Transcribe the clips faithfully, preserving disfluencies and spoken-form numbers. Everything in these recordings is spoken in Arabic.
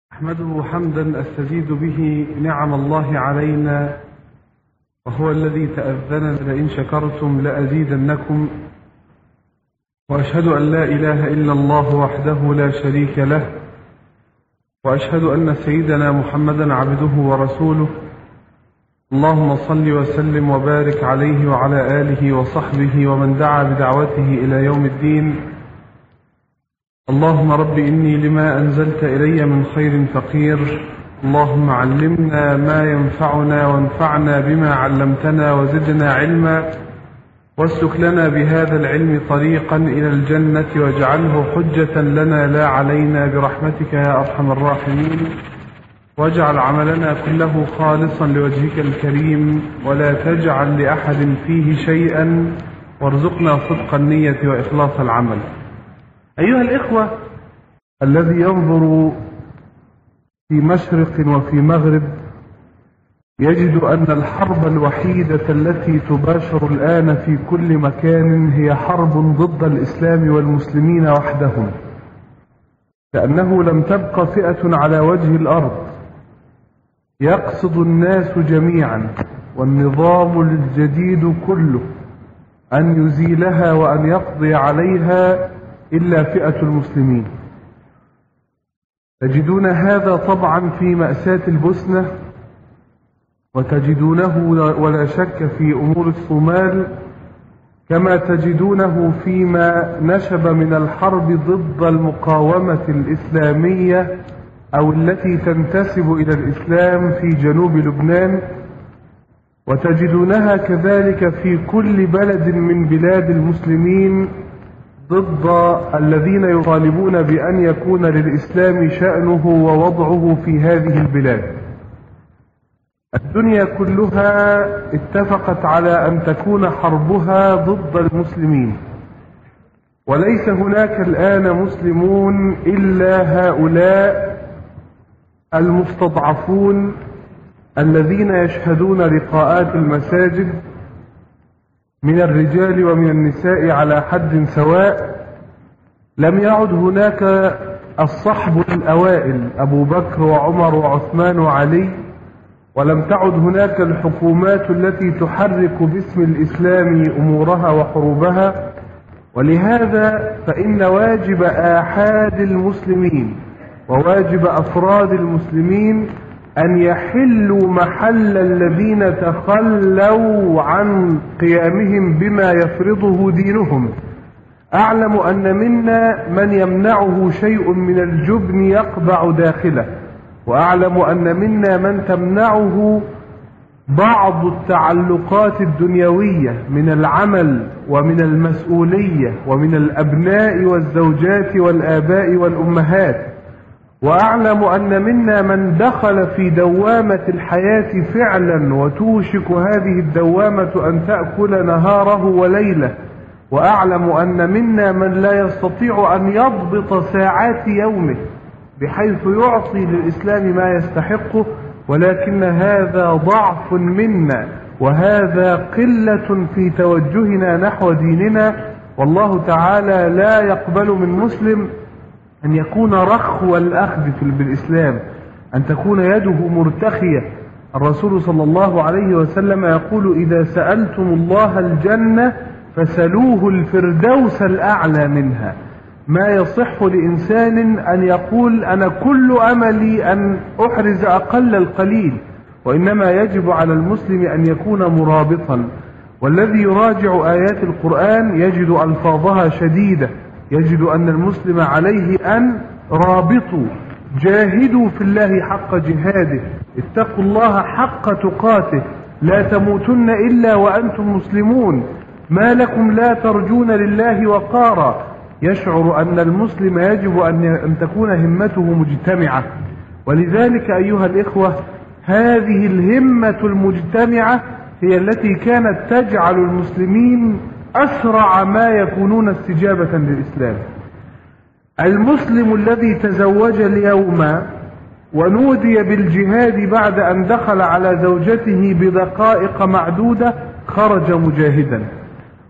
أحمده حمدا أستزيد به نعم الله علينا، وهو الذي تأذن لئن شكرتم لأزيدنكم، وأشهد أن لا إله إلا الله وحده لا شريك له، وأشهد أن سيدنا محمدا عبده ورسوله. اللهم صل وسلم وبارك عليه وعلى آله وصحبه ومن دعا بدعوته إلى يوم الدين. اللهم رب إني لما أنزلت إلي من خير فقير، اللهم علمنا ما ينفعنا وانفعنا بما علمتنا وزدنا علما، واسلك لنا بهذا العلم طريقا إلى الجنة واجعله حجة لنا لا علينا برحمتك يا أرحم الراحمين، واجعل عملنا كله خالصا لوجهك الكريم ولا تجعل لأحد فيه شيئا، وارزقنا صدق النية وإخلاص العمل. أيها الإخوة، الذي ينظر في مشرق وفي مغرب يجد أن الحرب الوحيدة التي تباشر الآن في كل مكان هي حرب ضد الإسلام والمسلمين وحدهم، لأنه لم تبق فئة على وجه الأرض يقصد الناس جميعا والنظام الجديد كله أن يزيلها وأن يقضي عليها إلا فئة المسلمين. تجدون هذا طبعا في مأساة البوسنة، وتجدونه ولا شك في أمور الصومال، كما تجدونه فيما نشب من الحرب ضد المقاومة الإسلامية أو التي تنتسب إلى الإسلام في جنوب لبنان، وتجدونها كذلك في كل بلد من بلاد المسلمين ضد الذين يطالبون بأن يكون للإسلام شأنه ووضعه في هذه البلاد. الدنيا كلها اتفقت على أن تكون حربها ضد المسلمين، وليس هناك الآن مسلمون إلا هؤلاء المستضعفون الذين يشهدون لقاءات المساجد من الرجال ومن النساء على حد سواء. لم يعد هناك الصحب الأوائل أبو بكر وعمر وعثمان وعلي، ولم تعد هناك الحكومات التي تحرك باسم الإسلام أمورها وحروبها. ولهذا فإن واجب آحاد المسلمين وواجب أفراد المسلمين أن يحلوا محل الذين تخلوا عن قيامهم بما يفرضه دينهم. أعلم أن منا من يمنعه شيء من الجبن يقبع داخله، وأعلم أن منا من تمنعه بعض التعلقات الدنيوية من العمل ومن المسؤولية ومن الأبناء والزوجات والآباء والأمهات، وأعلم أن منا من دخل في دوامة الحياة فعلا وتوشك هذه الدوامة أن تأكل نهاره وليله، وأعلم أن منا من لا يستطيع أن يضبط ساعات يومه بحيث يعطي للإسلام ما يستحقه، ولكن هذا ضعف منا وهذا قلة في توجهنا نحو ديننا. والله تعالى لا يقبل من مسلم أن يكون رخو الأخذ بالإسلام، أن تكون يده مرتخية. الرسول صلى الله عليه وسلم يقول: إذا سألتم الله الجنة فسلوه الفردوس الأعلى منها. ما يصح لإنسان أن يقول أنا كل أملي أن أحرز أقل القليل، وإنما يجب على المسلم أن يكون مرابطا. والذي يراجع آيات القرآن يجد ألفاظها شديدة، يجد أن المسلم عليه أن رابطوا، جاهدوا في الله حق جهاده، اتقوا الله حق تقاته، لا تموتن إلا وأنتم مسلمون، ما لكم لا ترجون لله وقارا. يشعر أن المسلم يجب أن تكون همته مجتمعة. ولذلك أيها الإخوة، هذه الهمة المجتمعة هي التي كانت تجعل المسلمين أسرع ما يكونون استجابة للإسلام. المسلم الذي تزوج اليوم ونودي بالجهاد بعد أن دخل على زوجته بدقائق معدودة خرج مجاهدا،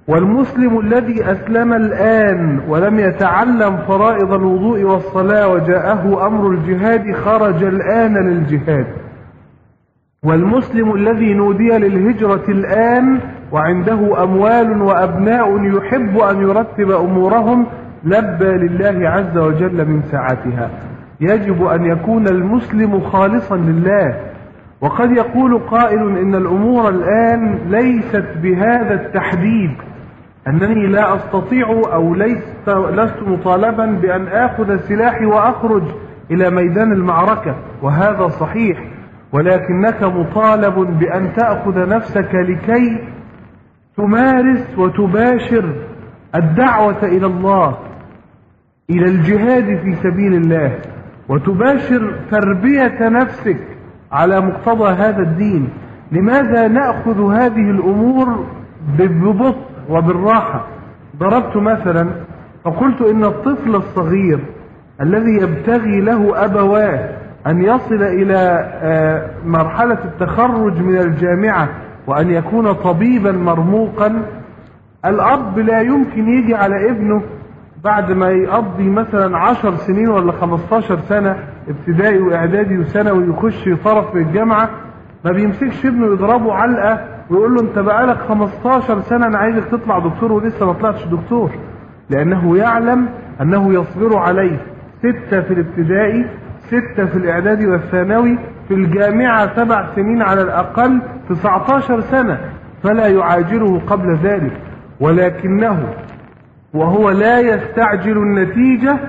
والمسلم الذي أسلم الآن ولم يتعلم فرائض الوضوء والصلاة وجاءه أمر الجهاد خرج الآن للجهاد. والمسلم الذي نودي للهجرة الآن وعنده أموال وأبناء يحب أن يرتب أمورهم لبى لله عز وجل من ساعتها. يجب أن يكون المسلم خالصا لله. وقد يقول قائل إن الأمور الآن ليست بهذا التحديد، أنني لا أستطيع أو لست, لست مطالبا بأن آخذ سلاحي وأخرج إلى ميدان المعركة، وهذا صحيح، ولكنك مطالب بأن تأخذ نفسك لكي تمارس وتباشر الدعوة إلى الله، إلى الجهاد في سبيل الله، وتباشر تربية نفسك على مقتضى هذا الدين. لماذا نأخذ هذه الأمور ببطء وبالراحة؟ ضربت مثلا فقلت إن الطفل الصغير الذي يبتغي له أبواه أن يصل إلى مرحلة التخرج من الجامعة وأن يكون طبيبا مرموقا، الأب لا يمكن يجي على ابنه بعد ما يقضي مثلا عشر سنين ولا خمستاشر سنة ابتدائي واعدادي وثانوي ويخش طرف في الجامعة، ما بيمسكش ابنه يضربه علقة ويقول له انت بقالك خمستاشر سنة انا عايزك تطلع دكتور ولسه ما طلعتش دكتور، لانه يعلم انه يصبر عليه ستة في الابتدائي، ستة في الاعدادي والثانوي، في الجامعة سبع سنين على الاقل، تسعتاشر سنة، فلا يعاجله قبل ذلك. ولكنه وهو لا يستعجل النتيجة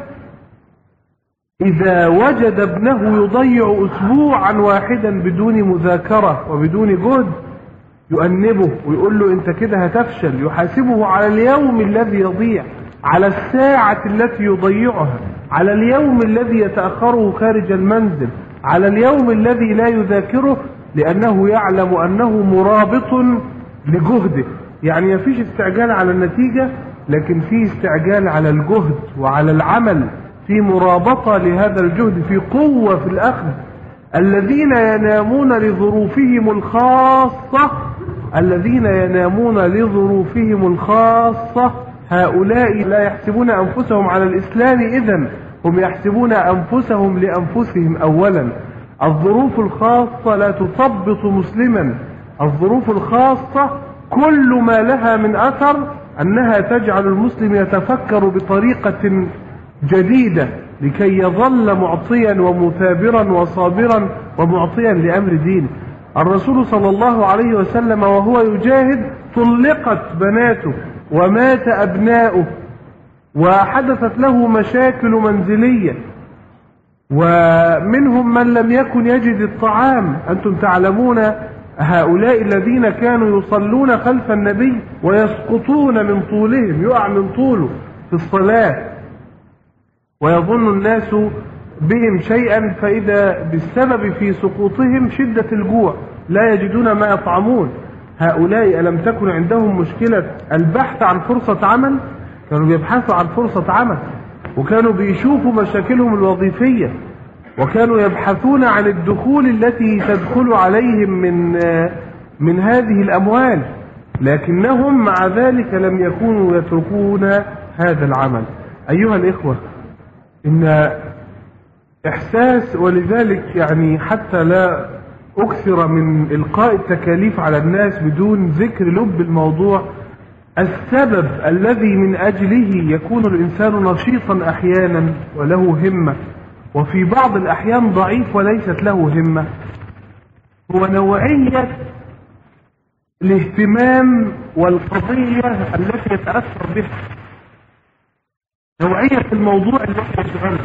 إذا وجد ابنه يضيع أسبوعا واحدا بدون مذاكرة وبدون جهد يؤنبه ويقول له أنت كده هتفشل، يحاسبه على اليوم الذي يضيع، على الساعة التي يضيعها، على اليوم الذي يتأخره خارج المنزل، على اليوم الذي لا يذاكره، لأنه يعلم أنه مرابط لجهده. يعني مفيش استعجال على النتيجة، لكن في استعجال على الجهد وعلى العمل، في مرابطة لهذا الجهد، في قوة في الأخذ. الذين ينامون لظروفهم الخاصة الذين ينامون لظروفهم الخاصة هؤلاء لا يحسبون أنفسهم على الإسلام، إذن هم يحسبون أنفسهم لأنفسهم أولا. الظروف الخاصة لا تثبط مسلما. الظروف الخاصة كل ما لها من أثر أنها تجعل المسلم يتفكر بطريقة جديدة لكي يظل معطيا ومثابرا وصابرا ومعطيا لأمر دينه. الرسول صلى الله عليه وسلم وهو يجاهد طلقت بناته ومات أبناؤه وحدثت له مشاكل منزلية، ومنهم من لم يكن يجد الطعام. أنتم تعلمون هؤلاء الذين كانوا يصلون خلف النبي ويسقطون من طولهم، يقع من طوله في الصلاة، ويظن الناس بهم شيئا، فإذا بالسبب في سقوطهم شدة الجوع لا يجدون ما يطعمون. هؤلاء ألم تكن عندهم مشكلة البحث عن فرصة عمل؟ كانوا بيبحثوا عن فرصة عمل، وكانوا بيشوفوا مشاكلهم الوظيفية، وكانوا يبحثون عن الدخول التي تدخل عليهم من من هذه الأموال، لكنهم مع ذلك لم يكونوا يتركون هذا العمل. أيها الإخوة، إن إحساس، ولذلك يعني حتى لا أكثر من إلقاء التكاليف على الناس بدون ذكر لب الموضوع، السبب الذي من أجله يكون الإنسان نشيطا أحيانا وله همة، وفي بعض الأحيان ضعيف وليست له همة، هو نوعية الاهتمام والقضية التي يتأثر بها، نوعية الموضوع الذي يشغله،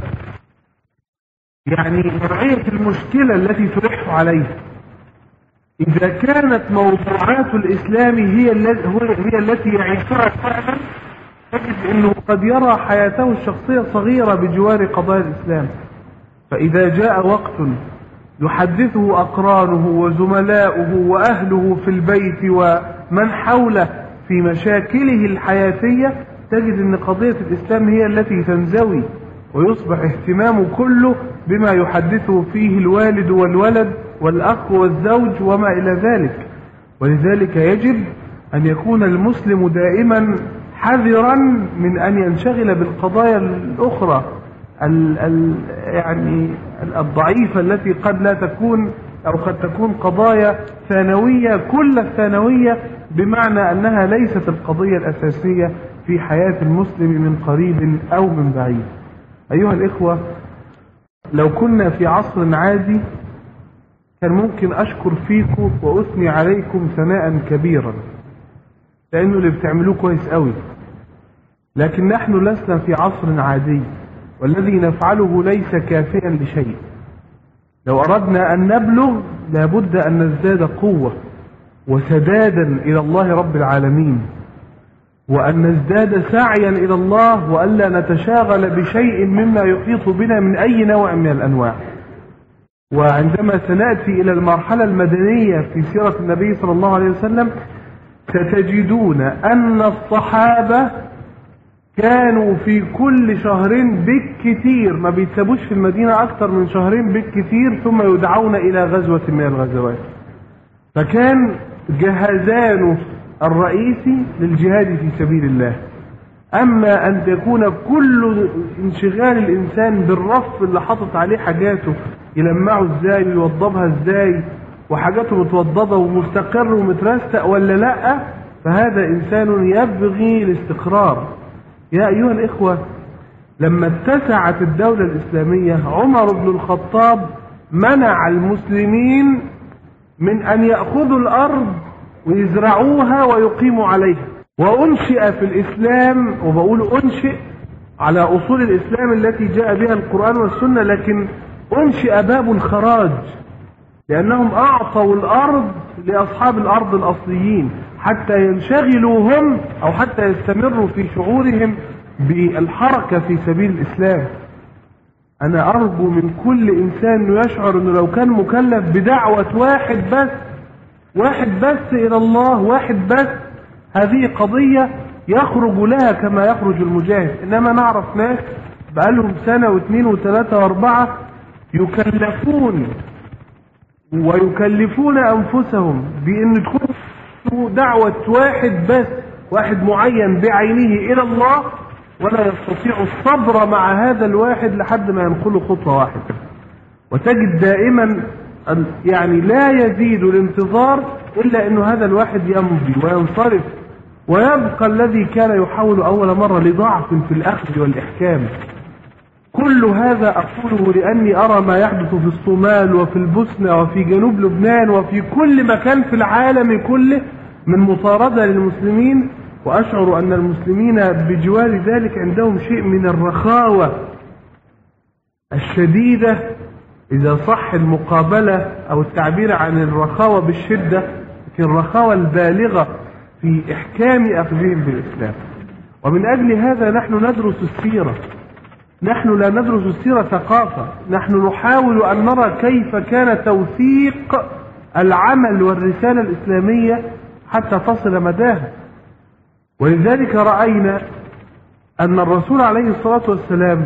يعني نوعية المشكلة التي تلح عليه. إذا كانت موضوعات الإسلام هي هي التي يعيشها فعلا، تجد أنه قد يرى حياته الشخصية صغيرة بجوار قضايا الإسلام. فإذا جاء وقت يحدثه أقرانه وزملاؤه وأهله في البيت ومن حوله في مشاكله الحياتية، تجد أن قضية الإسلام هي التي تنزوي، ويصبح اهتمامه كله بما يحدثه فيه الوالد والولد والأخ والزوج وما إلى ذلك. ولذلك يجب أن يكون المسلم دائما حذرا من أن ينشغل بالقضايا الأخرى ال ال يعني الضعيفة التي قد لا تكون أو قد تكون قضايا ثانوية، كل الثانوية بمعنى أنها ليست القضية الأساسية في حياة المسلم من قريب أو من بعيد. أيها الإخوة، لو كنا في عصر عادي كان ممكن أشكر فيكم وأثني عليكم ثناء كبيرا، لأنه اللي بتعملوه كويس قوي. لكن نحن لسنا في عصر عادي، والذي نفعله ليس كافيا لشيء. لو أردنا أن نبلغ لابد أن نزداد قوة وسدادا إلى الله رب العالمين، وأن نزداد سعيا إلى الله، وألا نتشاغل بشيء مما يحيط بنا من أي نوع من الأنواع. وعندما سنأتي إلى المرحلة المدنية في سيرة النبي صلى الله عليه وسلم ستجدون أن الصحابة كانوا في كل شهرين بالكثير، ما بيتسابوش في المدينة أكثر من شهرين بالكثير، ثم يدعون إلى غزوة من الغزوات. فكان جهازان الرئيسي للجهاد في سبيل الله. أما أن تكون كل انشغال الإنسان بالرف اللي حطت عليه حاجاته، يلمعه ازاي ويوضبها ازاي، وحاجاته متوضبة ومستقر ومترستق ولا لا، فهذا إنسان يبغي الاستقرار. يا أيها الإخوة، لما اتسعت الدولة الإسلامية عمر بن الخطاب منع المسلمين من أن يأخذوا الأرض ويزرعوها ويقيموا عليها. وأنشئ في الإسلام، وبقول أنشئ على أصول الإسلام التي جاء بها القرآن والسنة، لكن أنشئ باب الخراج، لأنهم أعطوا الأرض لأصحاب الأرض الأصليين حتى ينشغلوا هم أو حتى يستمروا في شعورهم بالحركة في سبيل الإسلام. أنا أرجو من كل إنسان أنه يشعر أنه لو كان مكلف بدعوة واحد بس واحد بس إلى الله، واحد بس، هذه قضية يخرج لها كما يخرج المجاهد. إنما نعرف ناس بقالهم سنة واثنين وثلاثة واربعة يكلفون ويكلفون أنفسهم بأن تكون دعوة واحد بس، واحد معين بعينه إلى الله، ولا يستطيع الصبر مع هذا الواحد لحد ما ينقله خطوة واحدة. وتجد دائما يعني لا يزيد الانتظار إلا أن هذا الواحد يمضي وينصرف، ويبقى الذي كان يحاول أول مرة لضعف في الأخذ والإحكام. كل هذا أقوله لأني أرى ما يحدث في الصومال وفي البوسنة وفي جنوب لبنان وفي كل مكان في العالم كله من مطاردة للمسلمين، وأشعر أن المسلمين بجوار ذلك عندهم شيء من الرخاوة الشديدة، إذا صح المقابلة أو التعبير عن الرخاوة بالشدة، لكن الرخاوة البالغة في إحكام أخذهم بالإسلام. ومن أجل هذا نحن ندرس السيرة. نحن لا ندرس السيرة ثقافة، نحن نحاول أن نرى كيف كان توثيق العمل والرسالة الإسلامية حتى تصل مداها. ولذلك رأينا أن الرسول عليه الصلاة والسلام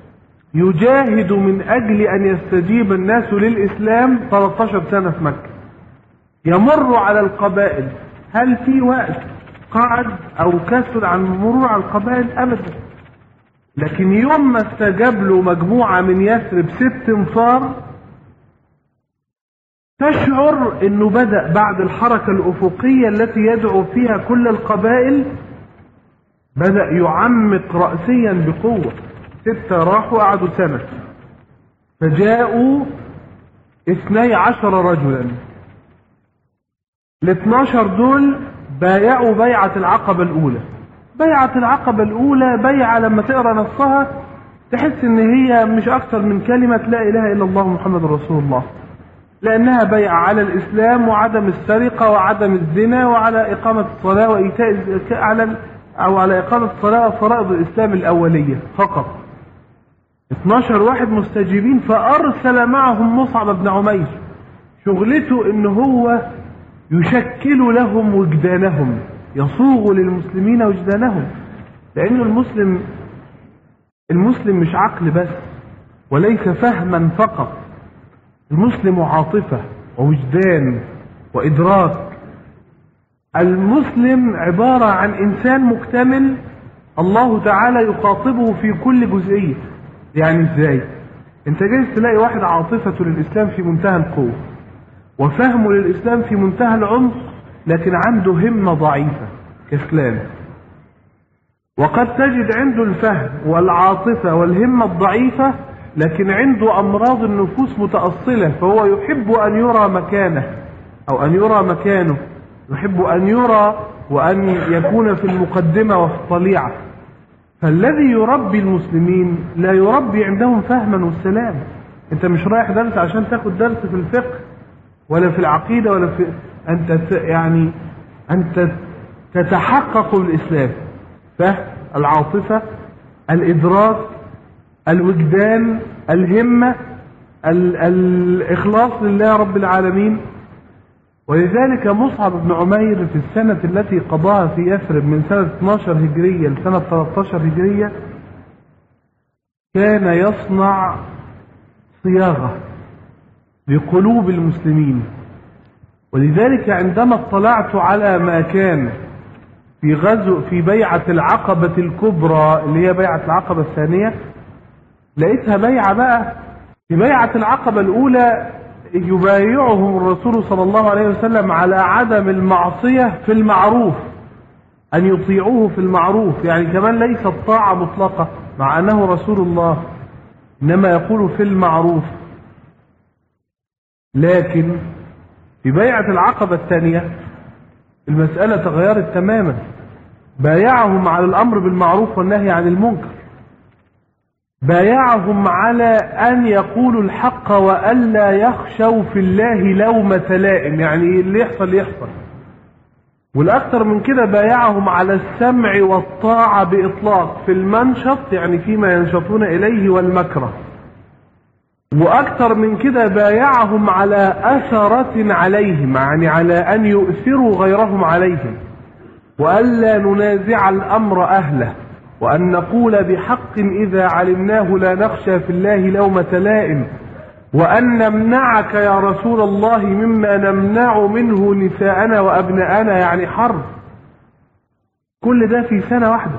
يجاهد من أجل أن يستجيب الناس للإسلام ثلاثة عشر سنة في مكة، يمر على القبائل. هل في وقت قعد أو كسل عن المرور على القبائل؟ أبدا. لكن يوم ما استجاب له مجموعة من يثرب ست انفار، تشعر أنه بدأ بعد الحركة الأفقية التي يدعو فيها كل القبائل، بدأ يعمق رأسيا بقوة. ستة راحوا قعدوا سنة، فجاءوا اثني عشر رجلا. الاثناشر دول بايعوا بيعة العقبة الأولى. بيعة العقبة الأولى بيعة لما تقرأ نصها تحس ان هي مش أكثر من كلمة لا إله إلا الله محمد رسول الله، لأنها بيعة على الإسلام وعدم السرقة وعدم الزنا وعلى إقامة الصلاة وإيتاء الزكاة، على أو على إقامة الصلاة وفرائض الإسلام الأولية فقط. اثناشر واحد مستجيبين، فأرسل معهم مصعب بن عمير، شغلته إن هو يشكل لهم وجدانهم، يصوغ للمسلمين وجدانهم. لأن المسلم المسلم مش عقل بس وليس فهما فقط، المسلم عاطفة ووجدان وإدراك. المسلم عبارة عن إنسان مكتمل الله تعالى يخاطبه في كل جزئية. يعني إزاي؟ أنت جايز تلاقي واحد عاطفته للإسلام في منتهى القوة وفهمه للإسلام في منتهى العمق، لكن عنده همة ضعيفة كسلان. وقد تجد عنده الفهم والعاطفة والهمة الضعيفة، لكن عنده أمراض النفوس متأصلة، فهو يحب أن يرى مكانه أو أن يرى مكانه، يحب أن يرى وأن يكون في المقدمة وفي الطليعة. فالذي يربي المسلمين لا يربي عندهم فهما والسلام. أنت مش رايح درس عشان تاخد درس في الفقه ولا في العقيدة ولا في أنت يعني أنت تتحقق الإسلام. فهم، العاطفة، الإدراك، الوجدان، الهمة، الإخلاص لله رب العالمين. ولذلك مصعب بن عمير في السنة التي قضاها في يثرب من سنة اثناشر هجرية لسنة ثلاثة عشر هجرية كان يصنع صياغة لقلوب المسلمين. ولذلك عندما اطلعت على ما كان في غزو في بيعة العقبة الكبرى اللي هي بيعة العقبة الثانية، لقيتها بيعة بقى. في بيعة العقبة الأولى يبايعهم الرسول صلى الله عليه وسلم على عدم المعصية في المعروف، أن يطيعوه في المعروف، يعني كمان ليس الطاعة مطلقة مع أنه رسول الله، إنما يقول في المعروف. لكن في بيعة العقبة الثانية المسألة تغيرت تماما، بايعهم على الأمر بالمعروف والنهي عن المنكر، بايعهم على أن يقولوا الحق وألا يخشوا في الله لومة لائم، يعني اللي يحصل يحصل. والأكثر من كده بايعهم على السمع والطاعة بإطلاق في المنشط، يعني فيما ينشطون إليه، والمكره. وأكثر من كده بايعهم على أثرة عليهم، يعني على أن يؤثروا غيرهم عليهم، وألا ننازع الأمر أهله، وأن نقول بحق إذا علمناه لا نخشى في الله لومة لائم، وأن نمنعك يا رسول الله مما نمنع منه نساءنا وأبناءنا، يعني حرب. كل ده في سنة واحدة،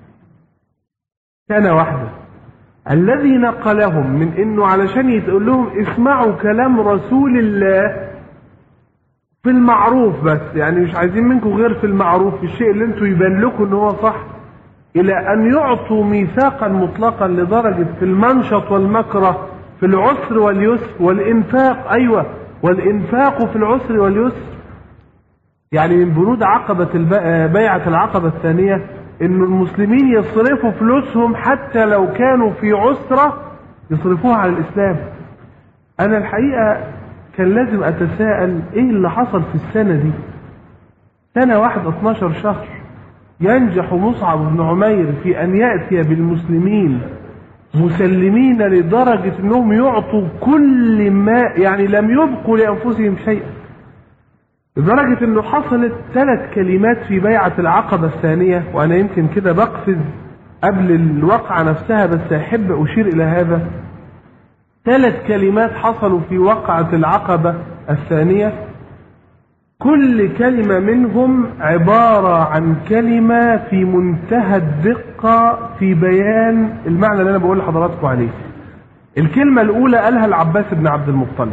سنة واحدة. الذي نقلهم من إنه علشان يتقول لهم اسمعوا كلام رسول الله في المعروف بس، يعني مش عايزين منكم غير في المعروف، في الشيء اللي انتوا يبان لكم ان هو صح، إلى أن يعطوا ميثاقا مطلقا لدرجة في المنشط والمكره، في العسر واليسر، والإنفاق، أيوة، والإنفاق في العسر واليسر. يعني من بنود عقبة بيعة العقبة الثانية إن المسلمين يصرفوا فلوسهم حتى لو كانوا في عسرة يصرفوها على الإسلام. أنا الحقيقة كان لازم أتساءل إيه اللي حصل في السنة دي، سنة واحدة اثناشر شهر ينجح مصعب بن عمير في أن يأتي بالمسلمين مسلمين لدرجة أنهم يعطوا كل ما، يعني لم يبقوا لأنفسهم شيئا، لدرجة أنه حصلت ثلاث كلمات في بيعة العقبة الثانية. وأنا يمكن كده بقفز قبل الوقعة نفسها، بس أحب أشير إلى هذا. ثلاث كلمات حصلوا في وقعة العقبة الثانية، كل كلمة منهم عبارة عن كلمة في منتهى الدقة في بيان المعنى اللي أنا بقول لحضراتكم عليه. الكلمة الأولى قالها العباس بن عبد المطلب.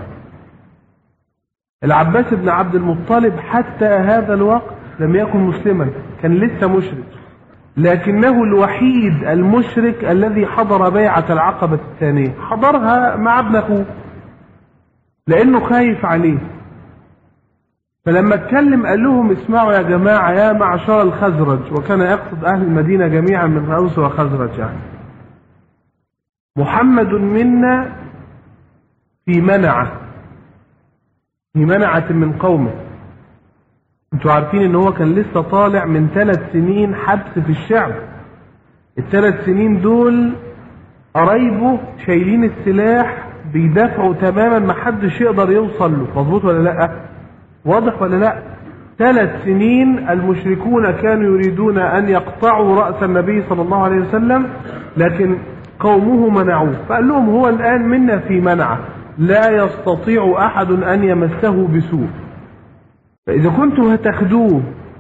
العباس بن عبد المطلب حتى هذا الوقت لم يكن مسلما، كان لسه مشرك، لكنه الوحيد المشرك الذي حضر بيعة العقبة الثانية، حضرها مع ابن أخوه لأنه خايف عليه. فلما اتكلم قال لهم اسمعوا يا جماعة يا معشر الخزرج، وكان يقصد أهل المدينة جميعا من أوس وخزرج، يعني محمد منا في منعة، في منعة من قومه. انتوا عارفين ان هو كان لسه طالع من ثلاث سنين حبس في الشعب. الثلاث سنين دول قرايبه شايلين السلاح بيدافعوا تماما، ما حدش يقدر يوصل له. مظبوط ولا لا؟ واضح ولا لا؟ ثلاث سنين المشركون كانوا يريدون ان يقطعوا رأس النبي صلى الله عليه وسلم، لكن قومه منعوه. فقال لهم هو الآن منا في منعة، لا يستطيع أحد أن يمسه بسوء، فإذا كنتم هتاخدوه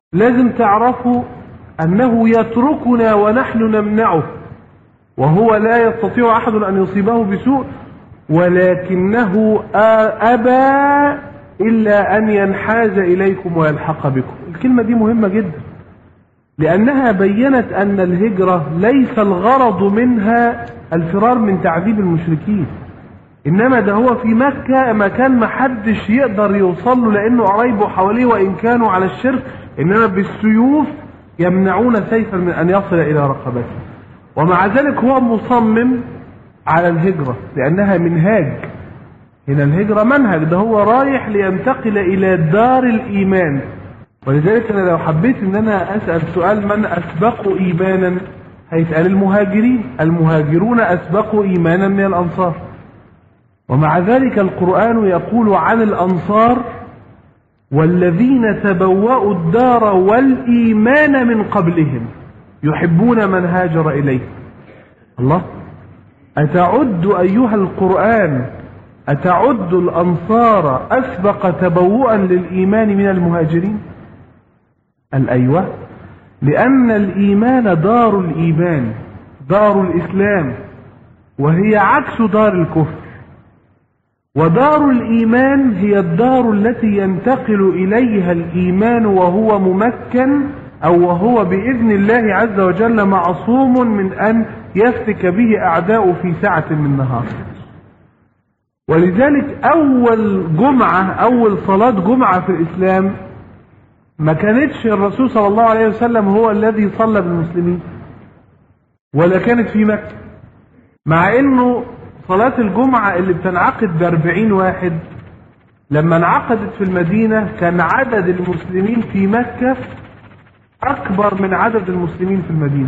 لازم تعرفوا أنه يتركنا ونحن نمنعه، وهو لا يستطيع أحد أن يصيبه بسوء، ولكنه أبى إلا أن ينحاز إليكم ويلحق بكم. الكلمة دي مهمة جدا، لأنها بيّنت أن الهجرة ليس الغرض منها الفرار من تعذيب المشركين، إنما ده هو في مكة مكان ما حدش يقدر يوصل له لأنه قرايبه حواليه وإن كانوا على الشرك، إنما بالسيوف يمنعون سيفا من أن يصل إلى رقبته. ومع ذلك هو مصمم على الهجرة لأنها منهاج. هنا الهجرة منهج، ده هو رايح لينتقل إلى دار الإيمان. ولذلك أنا لو حبيت أن أنا أسأل سؤال من أسبقوا إيمانا، هيسأل المهاجرين. المهاجرون أسبقوا إيمانا من الأنصار. ومع ذلك القرآن يقول عن الأنصار: والذين تبوأوا الدار والإيمان من قبلهم يحبون من هاجر إليه. الله، أتعد أيها القرآن أتعد الأنصار أسبق تبوءا للإيمان من المهاجرين؟ الأيوة، لأن الإيمان دار الإيمان، دار الإسلام، وهي عكس دار الكفر. ودار الإيمان هي الدار التي ينتقل إليها الإيمان وهو ممكن، أو وهو بإذن الله عز وجل معصوم من أن يفتك به أعداء في ساعة من نهار. ولذلك أول جمعة، أول صلاة جمعة في الإسلام ما كانتش الرسول صلى الله عليه وسلم هو الذي صلى بالمسلمين، ولا كانت في مكة، مع أنه صلاة الجمعة اللي بتنعقد بأربعين واحد لما انعقدت في المدينة كان عدد المسلمين في مكة أكبر من عدد المسلمين في المدينة،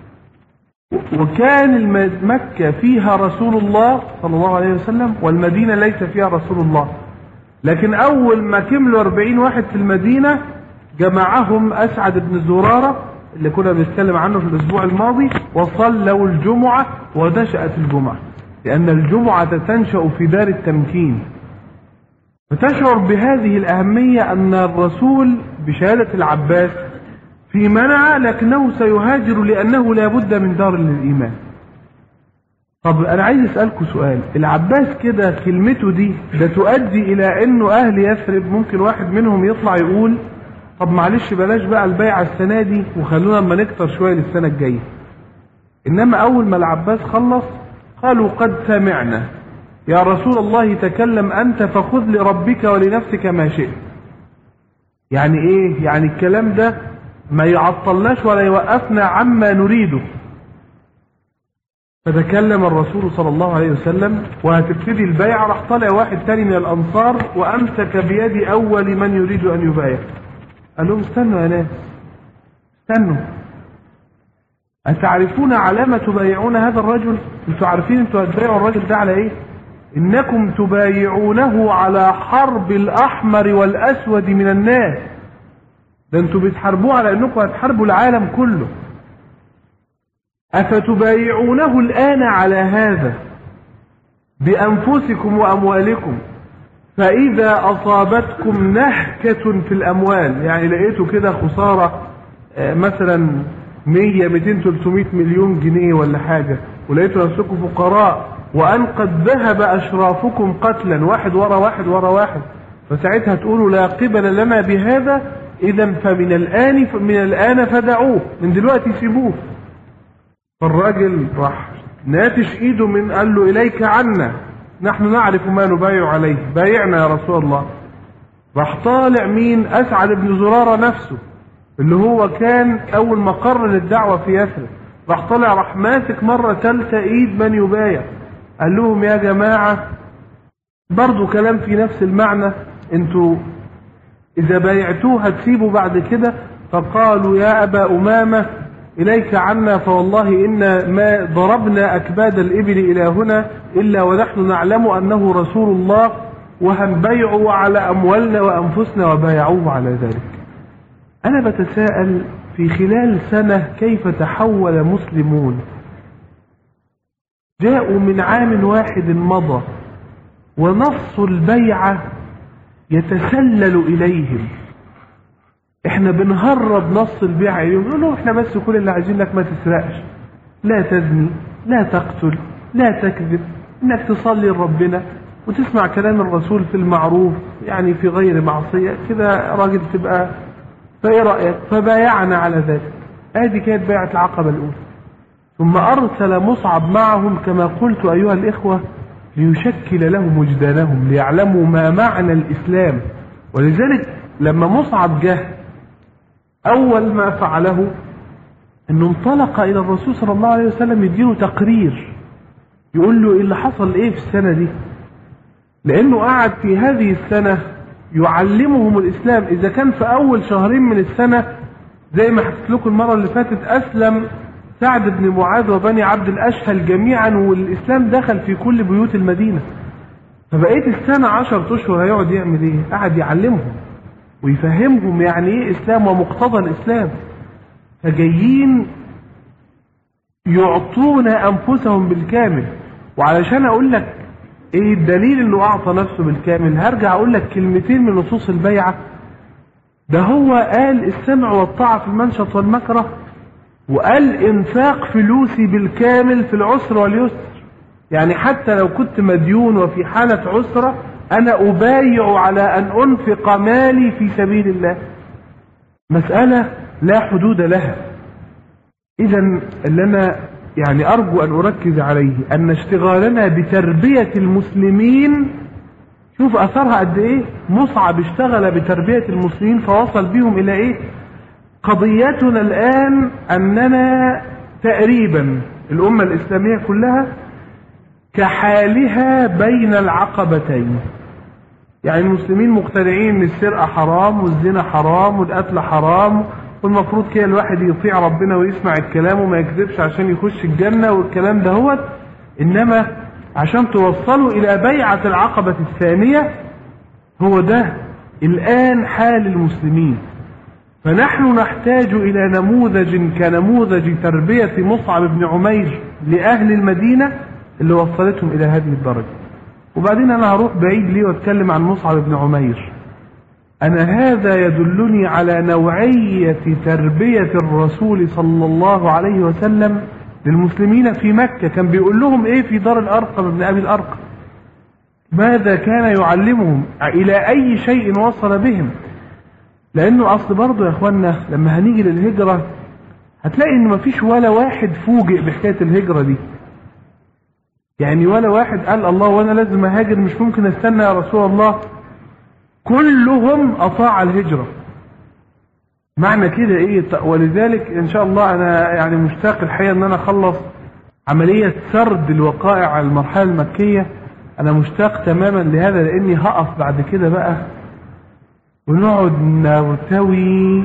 وكان مكة فيها رسول الله صلى الله عليه وسلم والمدينة ليس فيها رسول الله. لكن أول ما كملوا أربعين واحد في المدينة جمعهم أسعد بن زرارة اللي كنا بنتكلم عنه في الأسبوع الماضي، وصلوا الجمعة ونشأت الجمعة، لأن الجمعة تنشأ في دار التمكين. فتشعر بهذه الأهمية أن الرسول بشهادة العباس في منع، لكنه سيهاجر لأنه لا بد من دار للإيمان. طب أنا عايز أسألكم سؤال، العباس كده كلمته دي ده تؤدي إلى أنه أهل يثرب ممكن واحد منهم يطلع يقول طب معلش بلاش بقى البيعة السنة دي وخلونا اما نكتر شوية للسنة الجاية. إنما أول ما العباس خلص قالوا قد سمعنا يا رسول الله، تكلم أنت فخذ لربك ولنفسك ما شئت. يعني إيه؟ يعني الكلام ده ما يعطلناش ولا يوقفنا عما نريده. فتكلم الرسول صلى الله عليه وسلم وهتبتدي البيعة، راح طلع واحد تاني من الأنصار وأمسك بيد أول من يريد أن يبايع. قال لهم استنوا يا ناس، استنوا، أتعرفون علامة تبايعون هذا الرجل؟ انتوا عارفين انتوا هتبايعوا الرجل ده على ايه؟ انكم تبايعونه على حرب الأحمر والأسود من الناس. ده انتوا بتحاربوه على انكم هتحاربوا العالم كله. أفتبايعونه الآن على هذا بأنفسكم وأموالكم، فإذا أصابتكم نهكة في الأموال، يعني لقيتوا كده خسارة مثلا مية ميتين تلتمية مليون جنيه ولا حاجة، ولقيتوا نفسكم فقراء وأن قد ذهب أشرافكم قتلا واحد ورا واحد ورا واحد، فساعتها تقولوا لا قبل لنا بهذا، إذا فمن الآن من الآن فدعوه، من دلوقتي سيبوه. فالراجل راح ناتش ايده من قال له إليك عنا، نحن نعرف ما نبايع عليه، بايعنا يا رسول الله. راح طالع مين؟ أسعد بن زرارة نفسه اللي هو كان أول ما قرر الدعوة في يثرب، راح طالع راح ماسك مرة ثالثة ايد من يبايع. قال لهم يا جماعة برضو كلام في نفس المعنى، انتوا إذا بايعتوه هتسيبوا بعد كده؟ فقالوا يا أبا أمامة إليك عنا، فوالله إن ما ضربنا أكباد الإبل إلى هنا إلا ونحن نعلم أنه رسول الله، وهنبيعوا على أموالنا وأنفسنا، وبايعوه على ذلك. أنا بتساءل في خلال سنة كيف تحول مسلمون جاءوا من عام واحد مضى ونص البيعة يتسلل إليهم، احنا بنهرب نص البيع اليوم، نقول له احنا بس كل اللي عايزين لك ما تسرقش، لا تزني، لا تقتل، لا تكذب، انك تصلي لربنا وتسمع كلام الرسول في المعروف يعني في غير معصية كده راجل تبقى. فايه رأيك؟ فبايعنا على ذلك. ادي كانت بيعة العقبة الاولى. ثم ارسل مصعب معهم كما قلت ايها الاخوة ليشكل لهم وجدانهم ليعلموا ما معنى الاسلام. ولذلك لما مصعب جه اول ما فعله انه انطلق الى الرسول صلى الله عليه وسلم يديله تقرير، يقول له ايه اللي حصل ايه في السنة دي، لانه قعد في هذه السنة يعلمهم الاسلام. اذا كان في اول شهرين من السنة زي ما حكيت لكم المرة اللي فاتت اسلم سعد بن معاذ وبني عبد الاشهل جميعا والاسلام دخل في كل بيوت المدينة، فبقيت السنة عشر اشهر هيقعد يعمل ايه؟ قعد يعلمهم ويفهمهم يعني ايه اسلام ومقتضى الاسلام. فجايين يعطون انفسهم بالكامل. وعلشان اقول لك ايه الدليل انه اعطى نفسه بالكامل، هرجع اقول لك كلمتين من نصوص البيعة. ده هو قال السمع والطاعة في المنشط والمكره، وقال انفاق فلوسي بالكامل في العسر واليسر. يعني حتى لو كنت مديون وفي حالة عسرة انا ابايع على ان انفق مالي في سبيل الله. مسألة لا حدود لها. اذا اللي انا يعني ارجو ان اركز عليه ان اشتغالنا بتربية المسلمين، شوف اثرها قد ايه. مصعب اشتغل بتربية المسلمين فوصل بهم الى ايه؟ قضيتنا الان اننا تقريبا الامة الاسلامية كلها كحالها بين العقبتين. يعني المسلمين مقتنعين ان السرقة حرام والزنا حرام والقتل حرام، والمفروض كده الواحد يطيع ربنا ويسمع الكلام وما يكذبش عشان يخش الجنة والكلام ده هو. انما عشان توصلوا الى بيعة العقبة الثانية هو ده الان حال المسلمين. فنحن نحتاج الى نموذج كنموذج تربية مصعب بن عمير لاهل المدينة اللي وصلتهم الى هذه الدرجة. وبعدين انا هروح بعيد ليه واتكلم عن مصعب بن عمير. انا هذا يدلني على نوعية تربية الرسول صلى الله عليه وسلم للمسلمين في مكة. كان بيقول لهم ايه في دار الارقم بن ابي الارقم؟ ماذا كان يعلمهم؟ الى اي شيء وصل بهم؟ لانه اصل برضه يا اخوانا لما هنيجي للهجرة هتلاقي ان مفيش ولا واحد فوجئ بحكاية الهجرة دي. يعني ولا واحد قال الله وانا لازم اهاجر مش ممكن استنى يا رسول الله. كلهم اطاع الهجرة. معنى كده ايه؟ ولذلك ان شاء الله انا يعني مشتاق الحقيقة ان انا اخلص عملية سرد الوقائع على المرحلة المكية. انا مشتاق تماما لهذا لاني هقف بعد كده بقى ونقعد نرتوي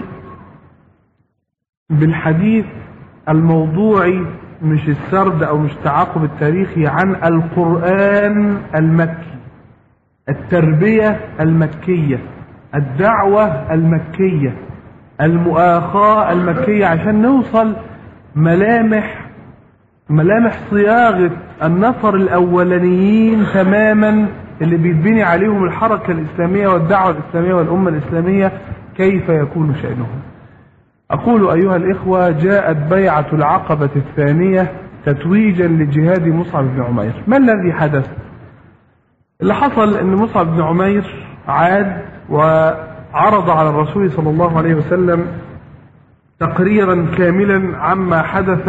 بالحديث الموضوعي مش السرد او مش تعاقب التاريخي عن القرآن المكي، التربية المكية، الدعوة المكية، المؤاخاة المكية، عشان نوصل ملامح ملامح صياغة النفر الاولانيين تماما اللي بيتبني عليهم الحركة الاسلامية والدعوة الاسلامية والامة الاسلامية كيف يكون شأنهم. أقول أيها الإخوة جاءت بيعة العقبة الثانية تتويجا لجهاد مصعب بن عمير. ما الذي حدث؟ اللي حصل أن مصعب بن عمير عاد وعرض على الرسول صلى الله عليه وسلم تقريرا كاملا عما حدث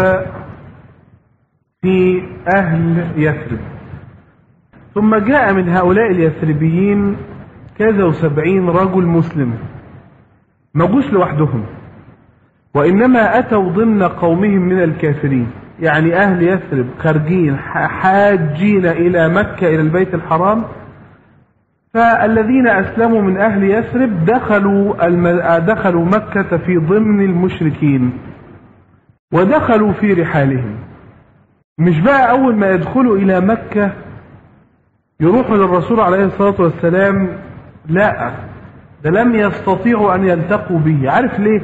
في أهل يثرب. ثم جاء من هؤلاء اليثربيين كذا وسبعين رجل مسلم، ما جوش لوحدهم وإنما أتوا ضمن قومهم من الكافرين. يعني أهل يثرب خارجين حاجين إلى مكة إلى البيت الحرام، فالذين أسلموا من أهل يثرب دخلوا, الم... دخلوا مكة في ضمن المشركين ودخلوا في رحالهم. مش بقى أول ما يدخلوا إلى مكة يروحوا للرسول عليه الصلاة والسلام، لا، ده لم يستطيعوا أن يلتقوا به. عارف ليه؟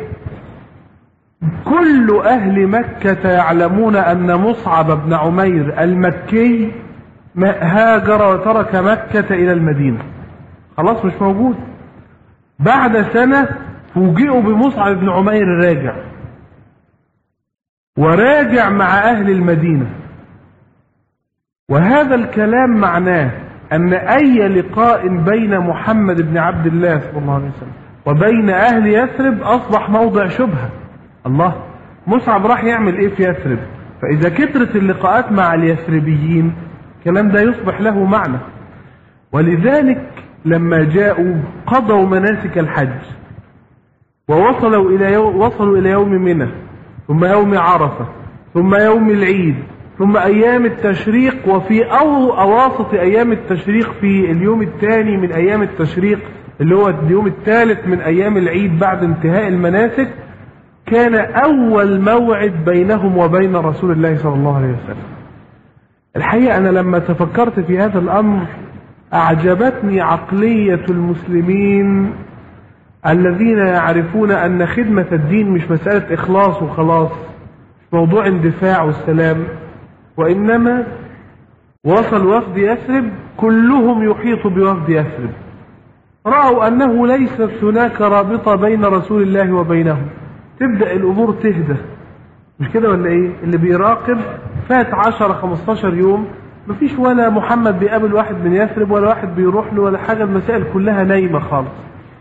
كل أهل مكة يعلمون أن مصعب بن عمير المكي هاجر وترك مكة إلى المدينة، خلاص مش موجود. بعد سنة فوجئوا بمصعب بن عمير راجع، وراجع مع أهل المدينة. وهذا الكلام معناه أن أي لقاء بين محمد بن عبد الله صلى الله عليه وسلم وبين أهل يثرب أصبح موضع شبهة. الله، مصعب راح يعمل إيه في يثرب؟ فإذا كثرت اللقاءات مع اليثربيين الكلام ده يصبح له معنى. ولذلك لما جاءوا قضوا مناسك الحج ووصلوا إلى يوم وصلوا إلى يوم منى، ثم يوم عرفة، ثم يوم العيد، ثم أيام التشريق، وفي أو أواسط أيام التشريق في اليوم الثاني من أيام التشريق اللي هو اليوم الثالث من أيام العيد بعد انتهاء المناسك، كان أول موعد بينهم وبين رسول الله صلى الله عليه وسلم. الحقيقة أنا لما تفكرت في هذا الأمر أعجبتني عقلية المسلمين الذين يعرفون أن خدمة الدين مش مسألة إخلاص وخلاص، مش موضوع اندفاع والسلام، وإنما وصل وفد يثرب كلهم يحيط بوفد يثرب، رأوا أنه ليست هناك رابطة بين رسول الله وبينهم، تبدأ الأمور تهدى. مش كده ولا إيه؟ اللي بيراقب فات عشرة خمستاشر يوم مفيش ولا محمد بيقابل واحد من يثرب ولا واحد بيروح له ولا حاجة، المسائل كلها نايمة خالص.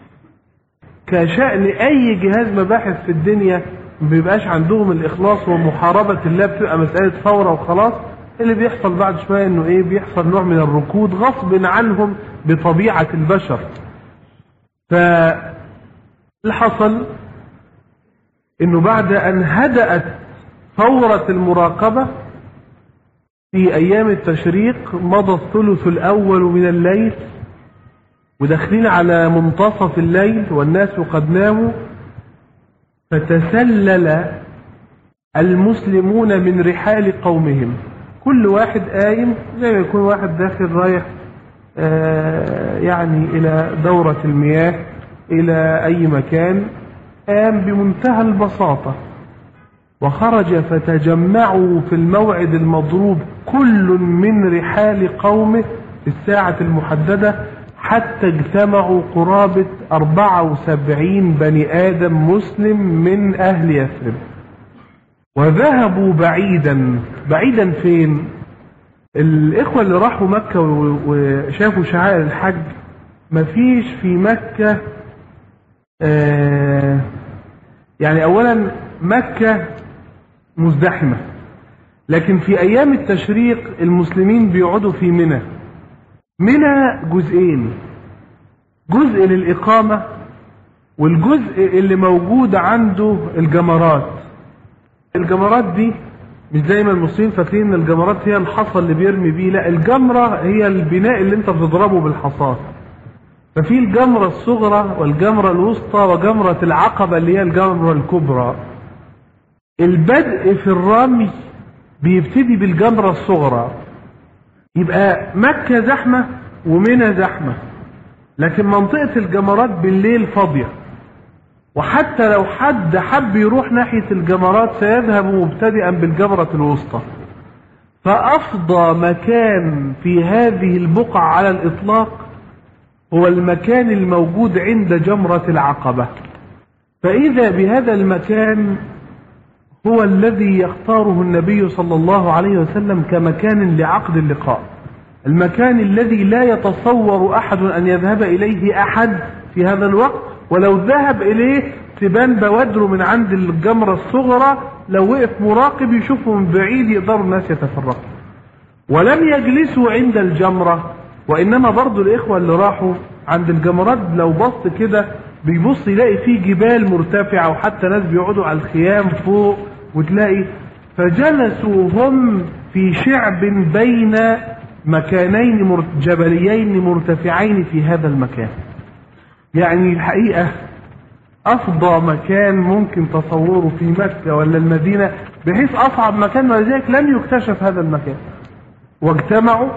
كشأن أي جهاز مباحث في الدنيا ما بيبقاش عندهم الإخلاص ومحاربة الله، بتبقى مسألة ثورة وخلاص. اللي بيحصل بعد شوية إنه إيه؟ بيحصل نوع من الركود غصب عنهم بطبيعة البشر. فاللي حصل إنه بعد أن هدأت ثورة المراقبة في أيام التشريق، مضى الثلث الأول من الليل وداخلين على منتصف الليل والناس قد ناموا، فتسلل المسلمون من رحال قومهم، كل واحد قايم زي ما يكون واحد داخل رايح آه يعني إلى دورة المياه إلى أي مكان، قام بمنتهى البساطة وخرج فتجمعوا في الموعد المضروب كل من رحال قومه في الساعة المحددة، حتى اجتمعوا قرابة أربعة وسبعين بني آدم مسلم من أهل يثرب، وذهبوا بعيدا. بعيدا فين؟ الإخوة اللي راحوا مكة وشافوا شعائر الحج، مفيش في مكة آه يعني أولا مكة مزدحمة، لكن في أيام التشريق المسلمين بيقعدوا في منى. منى جزئين، جزء للإقامة والجزء اللي موجود عنده الجمرات. الجمرات دي مش زي ما المسلمين فاكرين ان الجمرات هي الحصى اللي بيرمي بيه، لا، الجمرة هي البناء اللي انت بتضربه بالحصاة. ففي الجمرة الصغرى والجمرة الوسطى وجمرة العقبة اللي هي الجمرة الكبرى. البدء في الرمي بيبتدي بالجمرة الصغرى، يبقى مكة زحمة ومنى زحمة، لكن منطقة الجمرات بالليل فاضية. وحتى لو حد حب يروح ناحية الجمرات سيذهب مبتدئا بالجمرة الوسطى. فأفضى مكان في هذه البقعة على الإطلاق هو المكان الموجود عند جمرة العقبة. فإذا بهذا المكان هو الذي يختاره النبي صلى الله عليه وسلم كمكان لعقد اللقاء، المكان الذي لا يتصور أحد أن يذهب إليه أحد في هذا الوقت، ولو ذهب إليه تبان بوادره من عند الجمرة الصغرى، لو وقف مراقب يشوفه من بعيد يقدروا الناس يتفرقوا. ولم يجلسوا عند الجمرة، وإنما برضو الإخوة اللي راحوا عند الجمرات لو بص كده بيبص يلاقي فيه جبال مرتفعة، وحتى ناس بيقعدوا على الخيام فوق وتلاقي. فجلسوا هم في شعب بين مكانين جبليين مرتفعين في هذا المكان. يعني الحقيقة أفضى مكان ممكن تصوره في مكة ولا المدينة، بحيث أصعب مكان ولذلك لم يكتشف هذا المكان. واجتمعوا،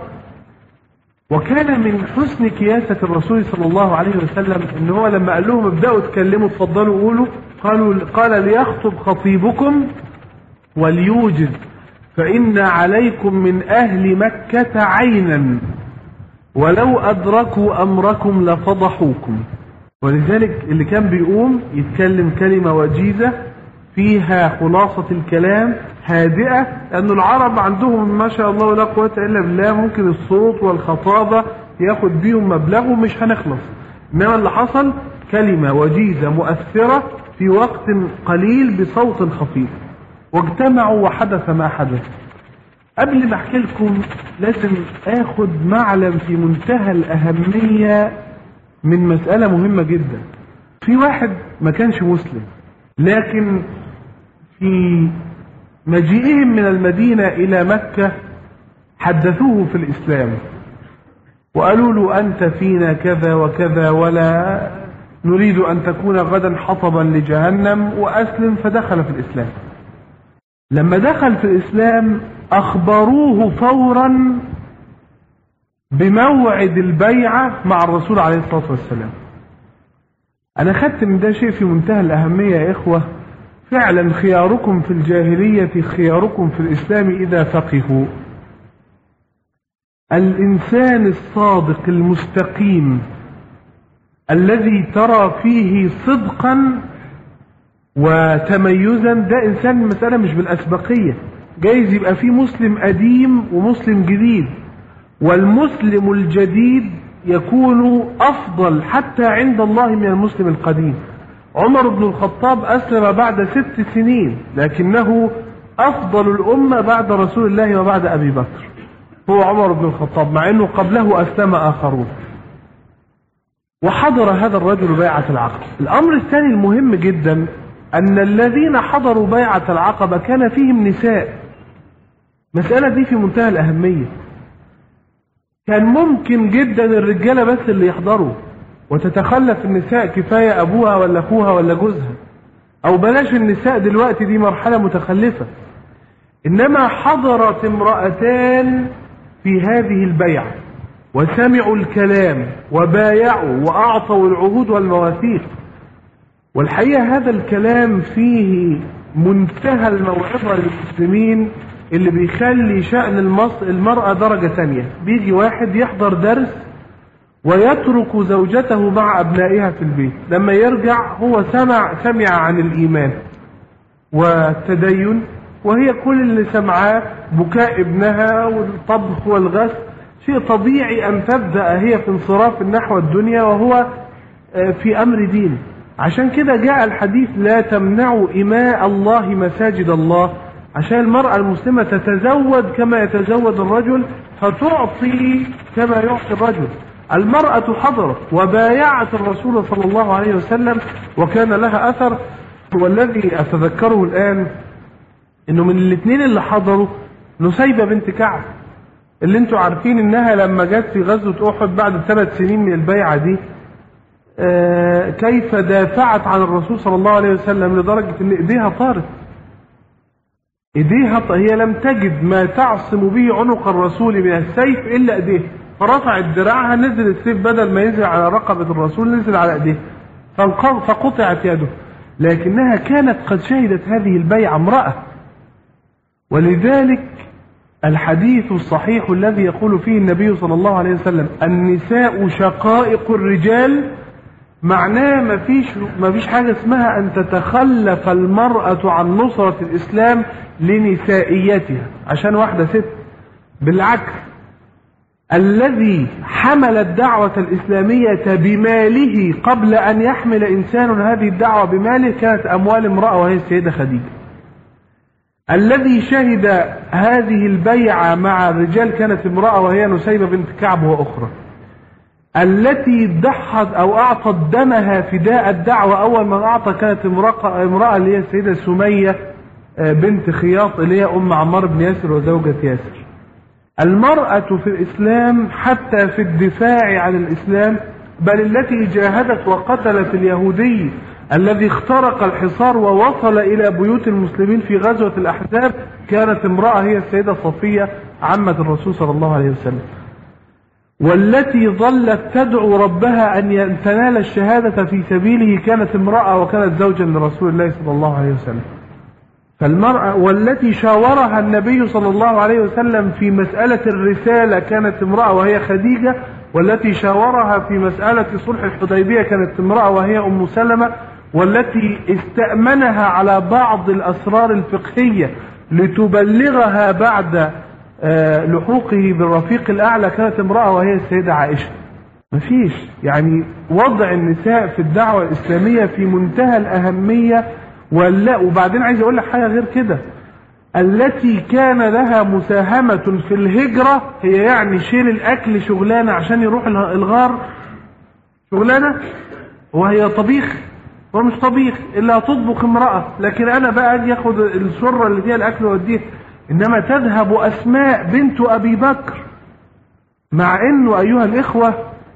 وكان من حسن كياسة الرسول صلى الله عليه وسلم إن هو لما قال لهم ابدأوا اتكلموا اتفضلوا قولوا، قالوا قال ليخطب خطيبكم وليوجز، فإن عليكم من أهل مكة عينا ولو أدركوا أمركم لفضحوكم. ولذلك اللي كان بيقوم يتكلم كلمة وجيزة فيها خلاصة الكلام هادئة، لأن العرب عندهم ما شاء الله لا قوة إلا بالله ممكن الصوت والخطابة ياخد بيهم مبلغ ومش هنخلص، إنما اللي حصل كلمة وجيزة مؤثرة في وقت قليل بصوت خفيف، واجتمعوا وحدث ما حدث. قبل ما احكي لكم لازم اخد معلم في منتهى الأهمية من مسألة مهمة جدا. في واحد ما كانش مسلم، لكن في مجيئهم من المدينة إلى مكة حدثوه في الإسلام وقالوا له أنت فينا كذا وكذا ولا نريد أن تكون غدا حطبا لجهنم، وأسلم، فدخل في الإسلام. لما دخل في الإسلام أخبروه فورا بموعد البيعة مع الرسول عليه الصلاة والسلام. أنا خدت من ده شيء في منتهى الأهمية يا إخوة. فعلا خياركم في الجاهلية خياركم في الإسلام إذا فقهوا. الإنسان الصادق المستقيم الذي ترى فيه صدقا وتميزا، ده إنسان المسألة مش بالأسبقية. جايز يبقى فيه مسلم قديم ومسلم جديد، والمسلم الجديد يكون أفضل حتى عند الله من المسلم القديم. عمر بن الخطاب أسلم بعد ست سنين، لكنه أفضل الأمة بعد رسول الله وبعد أبي بكر هو عمر بن الخطاب، مع أنه قبله أسلم آخرون. وحضر هذا الرجل بيعة العقبة. الأمر الثاني المهم جدا أن الذين حضروا بيعة العقبة كان فيهم نساء. مسألة دي في منتهى الأهمية. كان ممكن جدا الرجالة بس اللي يحضروا وتتخلف النساء، كفاية أبوها ولا أخوها ولا جوزها، أو بلاش النساء دلوقتي، دي مرحلة متخلفة. إنما حضرت امرأتان في هذه البيعة وسمعوا الكلام وبايعوا وأعطوا العهود والمواثيق. والحقيقة هذا الكلام فيه منتهى الموعظة للمسلمين اللي بيخلي شأن المرأة درجة ثانية. بيجي واحد يحضر درس ويترك زوجته مع أبنائها في البيت، لما يرجع هو سمع سمع عن الإيمان والتدين، وهي كل اللي سمعاه بكاء ابنها والطبخ والغسل. شيء طبيعي أن تبدأ هي في انصراف نحو الدنيا وهو في أمر دين. عشان كده جاء الحديث لا تمنعوا إماء الله مساجد الله، عشان المرأة المسلمة تتزود كما يتزود الرجل، فتعطي كما يعطي الرجل. المرأة حضرت وبايعت الرسول صلى الله عليه وسلم وكان لها أثر. والذي أتذكره الآن إنه من الاثنين اللي حضروا نسيبة بنت كعب، اللي انتوا عارفين إنها لما جت في غزوة أحد بعد ثلاث سنين من البيعة دي آه كيف دافعت عن الرسول صلى الله عليه وسلم لدرجة إن إيديها طارت. إيديها هي لم تجد ما تعصم به عنق الرسول من السيف إلا إيديها، فرفعت دراعها، نزل السيف بدل ما ينزل على رقبة الرسول نزل على إيديها فقطعت يده. لكنها كانت قد شهدت هذه البيعة امرأة. ولذلك الحديث الصحيح الذي يقول فيه النبي صلى الله عليه وسلم النساء شقائق الرجال، معناه ما فيش ما فيش حاجة اسمها أن تتخلف المرأة عن نصرة الإسلام لنسائيتها عشان واحدة ست. بالعكس، الذي حمل الدعوة الإسلامية بماله قبل أن يحمل إنسان هذه الدعوة بماله كانت أموال امرأة وهي السيدة خديجة. الذي شهد هذه البيعة مع الرجال كانت امرأة وهي نسيبة بنت كعب وأخرى. التي ضحت أو أعطت دمها فداء الدعوة أول من أعطى كانت امرأة, امرأة اللي هي السيدة سمية بنت خياط اللي هي أم عمار بن ياسر وزوجة ياسر. المرأة في الإسلام حتى في الدفاع عن الإسلام، بل التي جاهدت وقتلت اليهودي الذي اخترق الحصار ووصل إلى بيوت المسلمين في غزوة الأحزاب، كانت امرأة هي السيدة صفية عمة الرسول صلى الله عليه وسلم. والتي ظلت تدعو ربها أن تنال الشهادة في سبيله كانت امرأة وكانت زوجا لرسول الله صلى الله عليه وسلم. فالمرأة والتي شاورها النبي صلى الله عليه وسلم في مسألة الرسالة كانت امرأة وهي خديجة، والتي شاورها في مسألة صلح الحديبية كانت امرأة وهي أم سلمة، والتي استأمنها على بعض الأسرار الفقهية لتبلغها بعد لحوقه بالرفيق الأعلى كانت امرأة وهي السيدة عائشة. مفيش يعني وضع النساء في الدعوة الإسلامية في منتهى الأهمية. ولا وبعدين عايز أقول لك حاجة غير كده، التي كان لها مساهمة في الهجرة هي يعني شيل الأكل شغلانة عشان يروح الغار شغلانة، وهي طبيخ ومش طبيخ إلا تطبخ امرأة، لكن أنا بقى أجي أخذ السرة اللي فيها الأكل وأديه. إنما تذهب أسماء بنت أبي بكر، مع إنه أيها الإخوة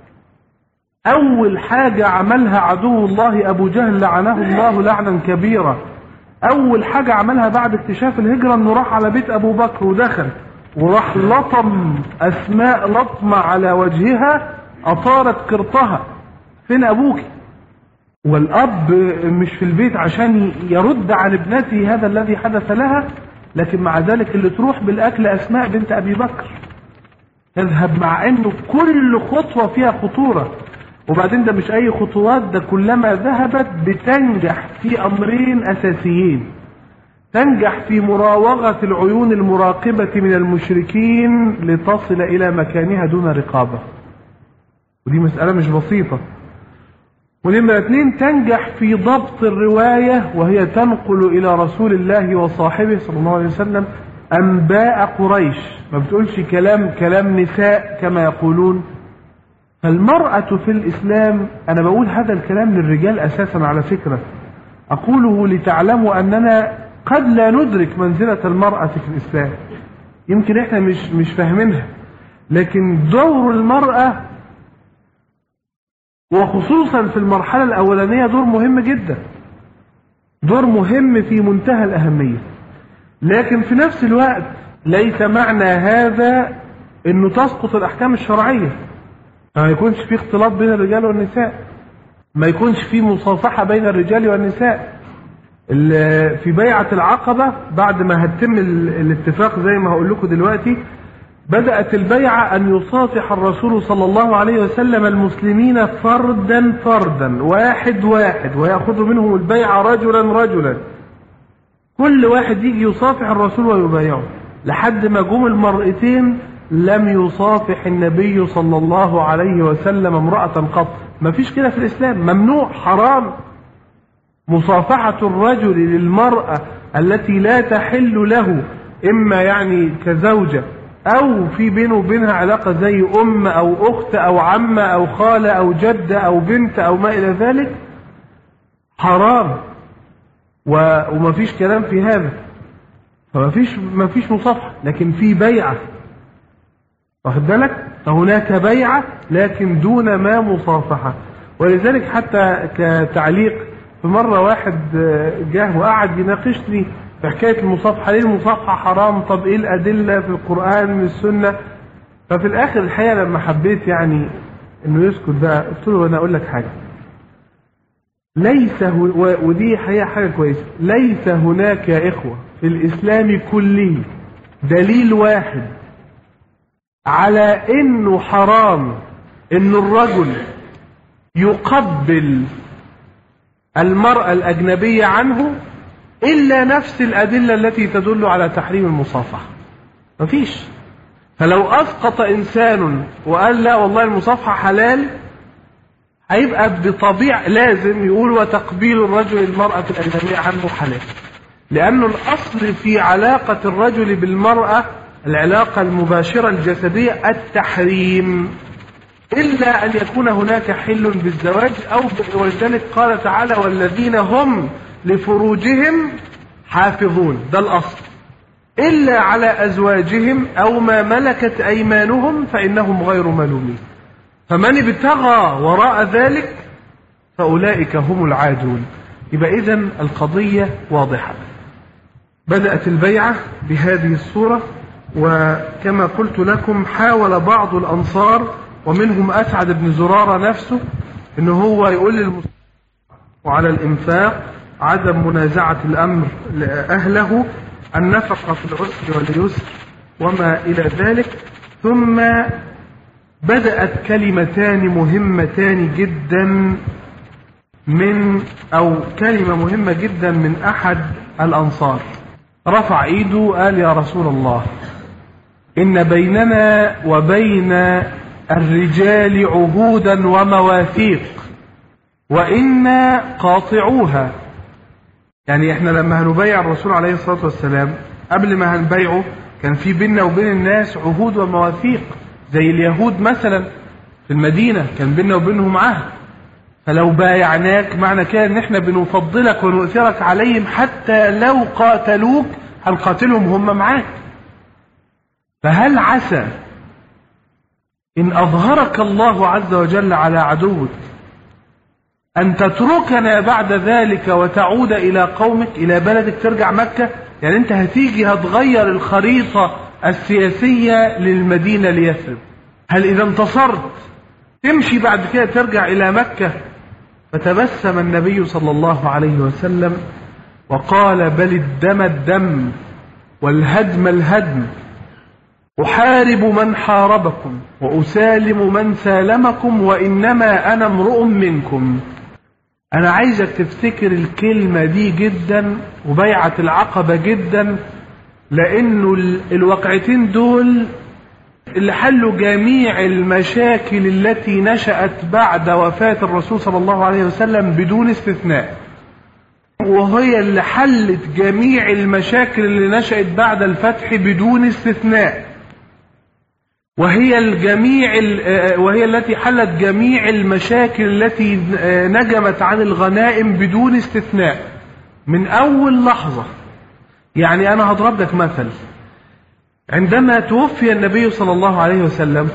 أول حاجة عملها عدو الله أبو جهل لعنه الله لعنا كبيرا، أول حاجة عملها بعد اكتشاف الهجرة إنه راح على بيت أبو بكر ودخل وراح لطم أسماء لطمة على وجهها أطارت قرطها. فين أبوك؟ والأب مش في البيت عشان يرد عن ابنته هذا الذي حدث لها، لكن مع ذلك اللي تروح بالأكل أسماء بنت أبي بكر، تذهب مع أنه كل خطوة فيها خطورة. وبعدين ده مش أي خطوات، ده كلما ذهبت بتنجح في أمرين أساسيين: تنجح في مراوغة العيون المراقبة من المشركين لتصل إلى مكانها دون رقابة، ودي مسألة مش بسيطة. ونمرة اثنين تنجح في ضبط الرواية، وهي تنقل إلى رسول الله وصاحبه صلى الله عليه وسلم أنباء قريش، ما بتقولش كلام كلام نساء كما يقولون. فالمرأة في الإسلام، أنا بقول هذا الكلام للرجال أساسا على فكرة، أقوله لتعلموا أننا قد لا ندرك منزلة المرأة في الإسلام، يمكن إحنا مش مش فاهمينها، لكن دور المرأة وخصوصا في المرحلة الأولانية دور مهم جدا، دور مهم في منتهى الأهمية. لكن في نفس الوقت ليس معنى هذا أنه تسقط الأحكام الشرعية، ما يكونش في اختلاط بين الرجال والنساء، ما يكونش في مصافحة بين الرجال والنساء. في بيعة العقبة بعد ما هتم الاتفاق زي ما هقول لكم دلوقتي، بدأت البيعة أن يصافح الرسول صلى الله عليه وسلم المسلمين فردا فردا واحد واحد، ويأخذ منهم البيعة رجلا رجلا، كل واحد يجي يصافح الرسول ويبايعه، لحد ما جم المرأتين لم يصافح النبي صلى الله عليه وسلم امرأة قط. ما فيش كده في الإسلام، ممنوع، حرام مصافحة الرجل للمرأة التي لا تحل له، إما يعني كزوجة أو في بينه وبينها علاقة زي أم أو أخت أو عمة أو خالة أو جدة أو بنت أو ما إلى ذلك، حرام وما فيش كلام في هذا، فما فيش ما فيش مصافحة، لكن في بيعة، واخد بالك؟ فهناك بيعة لكن دون ما مصافحة. ولذلك حتى كتعليق، في مرة واحد جاه وقعد يناقشني في حكاية المصافحة، ليه المصافحة حرام؟ طب ايه الأدلة في القرآن من السنة؟ ففي الآخر الحقيقة لما حبيت يعني انه يسكت بقى، قلت له انا اقول لك حاجة، ليس هو، ودي حقيقة حاجة كويسة، ليس هناك يا إخوة في الإسلام كله دليل واحد على انه حرام ان الرجل يقبل المرأة الأجنبية عنه إلا نفس الأدلة التي تدل على تحريم المصافحة. مفيش. فلو أسقط إنسان وقال لا والله المصافحة حلال، هيبقى بطبيعة لازم يقول وتقبيل الرجل المرأة الأجنبية عنه حلال، لأنه الأصل في علاقة الرجل بالمرأة العلاقة المباشرة الجسدية التحريم، إلا أن يكون هناك حل بالزواج أو، ولذلك قال تعالى والذين هم لفروجهم حافظون، ده الأصل، إلا على أزواجهم أو ما ملكت أيمانهم فإنهم غير ملومين، فمن ابتغى وراء ذلك فأولئك هم العادون. يبقى إذن القضية واضحة. بدأت البيعة بهذه الصورة، وكما قلت لكم حاول بعض الأنصار ومنهم أسعد بن زرارة نفسه إنه هو يقول للمسلمين وعلى الإنفاق عدم منازعة الأمر أهله، النفقة في العسر واليسر وما إلى ذلك. ثم بدأت كلمتان مهمتان جدا من أو كلمة مهمة جدا من أحد الأنصار، رفع إيده قال: يا رسول الله، إن بيننا وبين الرجال عهودا ومواثيق وإنا قاطعوها. يعني إحنا لما هنبايع الرسول عليه الصلاة والسلام، قبل ما هنبايعه كان في بيننا وبين الناس عهود ومواثيق، زي اليهود مثلا في المدينة كان بيننا وبينهم عهد، فلو بايعناك معنى كده ان احنا بنفضلك ونؤثرك عليهم، حتى لو قاتلوك هنقاتلهم هم معاك. فهل عسى إن أظهرك الله عز وجل على عدوك أن تتركنا بعد ذلك وتعود إلى قومك، إلى بلدك، ترجع مكة؟ يعني أنت هتيجي هتغير الخريطة السياسية للمدينة ليثرب، هل إذا انتصرت تمشي بعد كده ترجع إلى مكة؟ فتبسم النبي صلى الله عليه وسلم وقال: بل الدم الدم والهدم الهدم، أحارب من حاربكم وأسالم من سالمكم، وإنما أنا امرؤ منكم. أنا عايزك تفتكر الكلمة دي جدا وبيعة العقبة جدا، لأنه الواقعتين دول اللي حلوا جميع المشاكل التي نشأت بعد وفاة الرسول صلى الله عليه وسلم بدون استثناء، وهي اللي حلت جميع المشاكل اللي نشأت بعد الفتح بدون استثناء، وهي الجميع وهي التي حلت جميع المشاكل التي نجمت عن الغنائم بدون استثناء من أول لحظة. يعني أنا هضرب لك مثل، عندما توفي النبي صلى الله عليه وسلم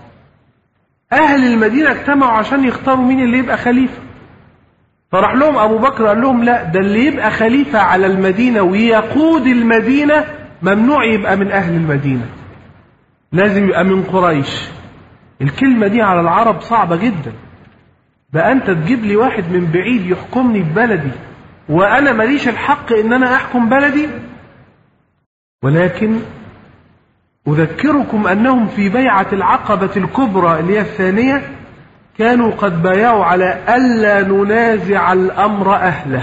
أهل المدينة اجتمعوا عشان يختاروا مين اللي يبقى خليفة، فراح لهم أبو بكر قال لهم: لا، ده اللي يبقى خليفة على المدينة ويقود المدينة ممنوع يبقى من أهل المدينة، لازم يبقى من قريش. الكلمة دي على العرب صعبة جدا، بقى أنت تجيب لي واحد من بعيد يحكمني ببلدي وأنا ماليش الحق إن أنا أحكم بلدي؟ ولكن أذكركم أنهم في بيعة العقبة الكبرى اللي هي الثانية كانوا قد بايعوا على ألا ننازع الأمر أهله،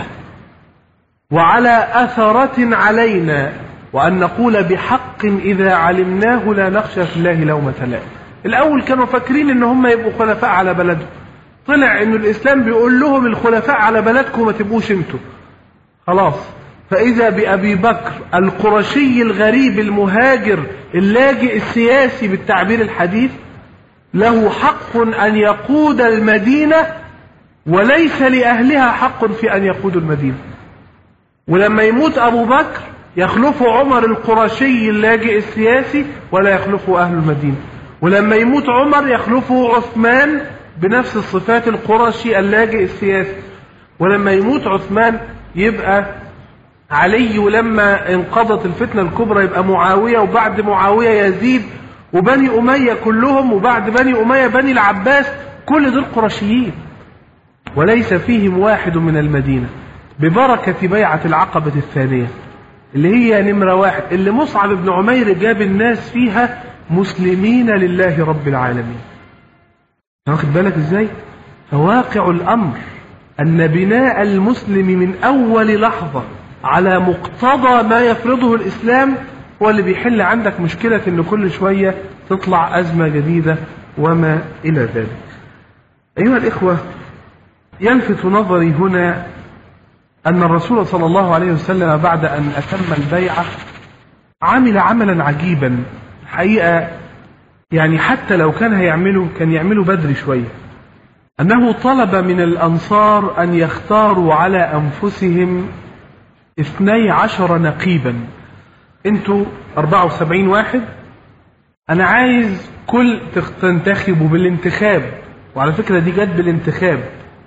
وعلى أثرة علينا، وأن نقول بحق إذا علمناه لا نخشى في الله لومة لائم. الأول كانوا فاكرين إن هم يبقوا خلفاء على بلدهم، طلع إن الإسلام بيقول لهم الخلفاء على بلدكم ما تبقوش انتوا خلاص. فإذا بأبي بكر القرشي الغريب المهاجر اللاجئ السياسي بالتعبير الحديث له حق أن يقود المدينة، وليس لأهلها حق في أن يقودوا المدينة. ولما يموت أبو بكر يخلف عمر القرشي اللاجئ السياسي ولا يخلفه أهل المدينة، ولما يموت عمر يخلفه عثمان بنفس الصفات القرشي اللاجئ السياسي، ولما يموت عثمان يبقى علي، ولما انقضت الفتنة الكبرى يبقى معاوية، وبعد معاوية يزيد، وبني أمية كلهم، وبعد بني أمية بني العباس، كل دول قرشيين وليس فيهم واحد من المدينة، ببركة بيعة العقبة الثانية اللي هي نمرة واحد، اللي مصعب بن عمير جاب الناس فيها مسلمين لله رب العالمين. واخد بالك ازاي؟ فواقع الأمر أن بناء المسلم من أول لحظة على مقتضى ما يفرضه الإسلام هو اللي بيحل عندك مشكلة إن كل شوية تطلع أزمة جديدة وما إلى ذلك. أيها الإخوة، يلفت نظري هنا أن الرسول صلى الله عليه وسلم بعد أن أتم البيعة عمل عملا عجيبا الحقيقة، يعني حتى لو كان هيعمله كان يعمله بدري شوية، أنه طلب من الأنصار أن يختاروا على أنفسهم اثني عشر نقيبا. انتوا أربعة وسبعين واحد، أنا عايز كل تنتخبوا بالانتخاب، وعلى فكرة دي جت بالانتخاب،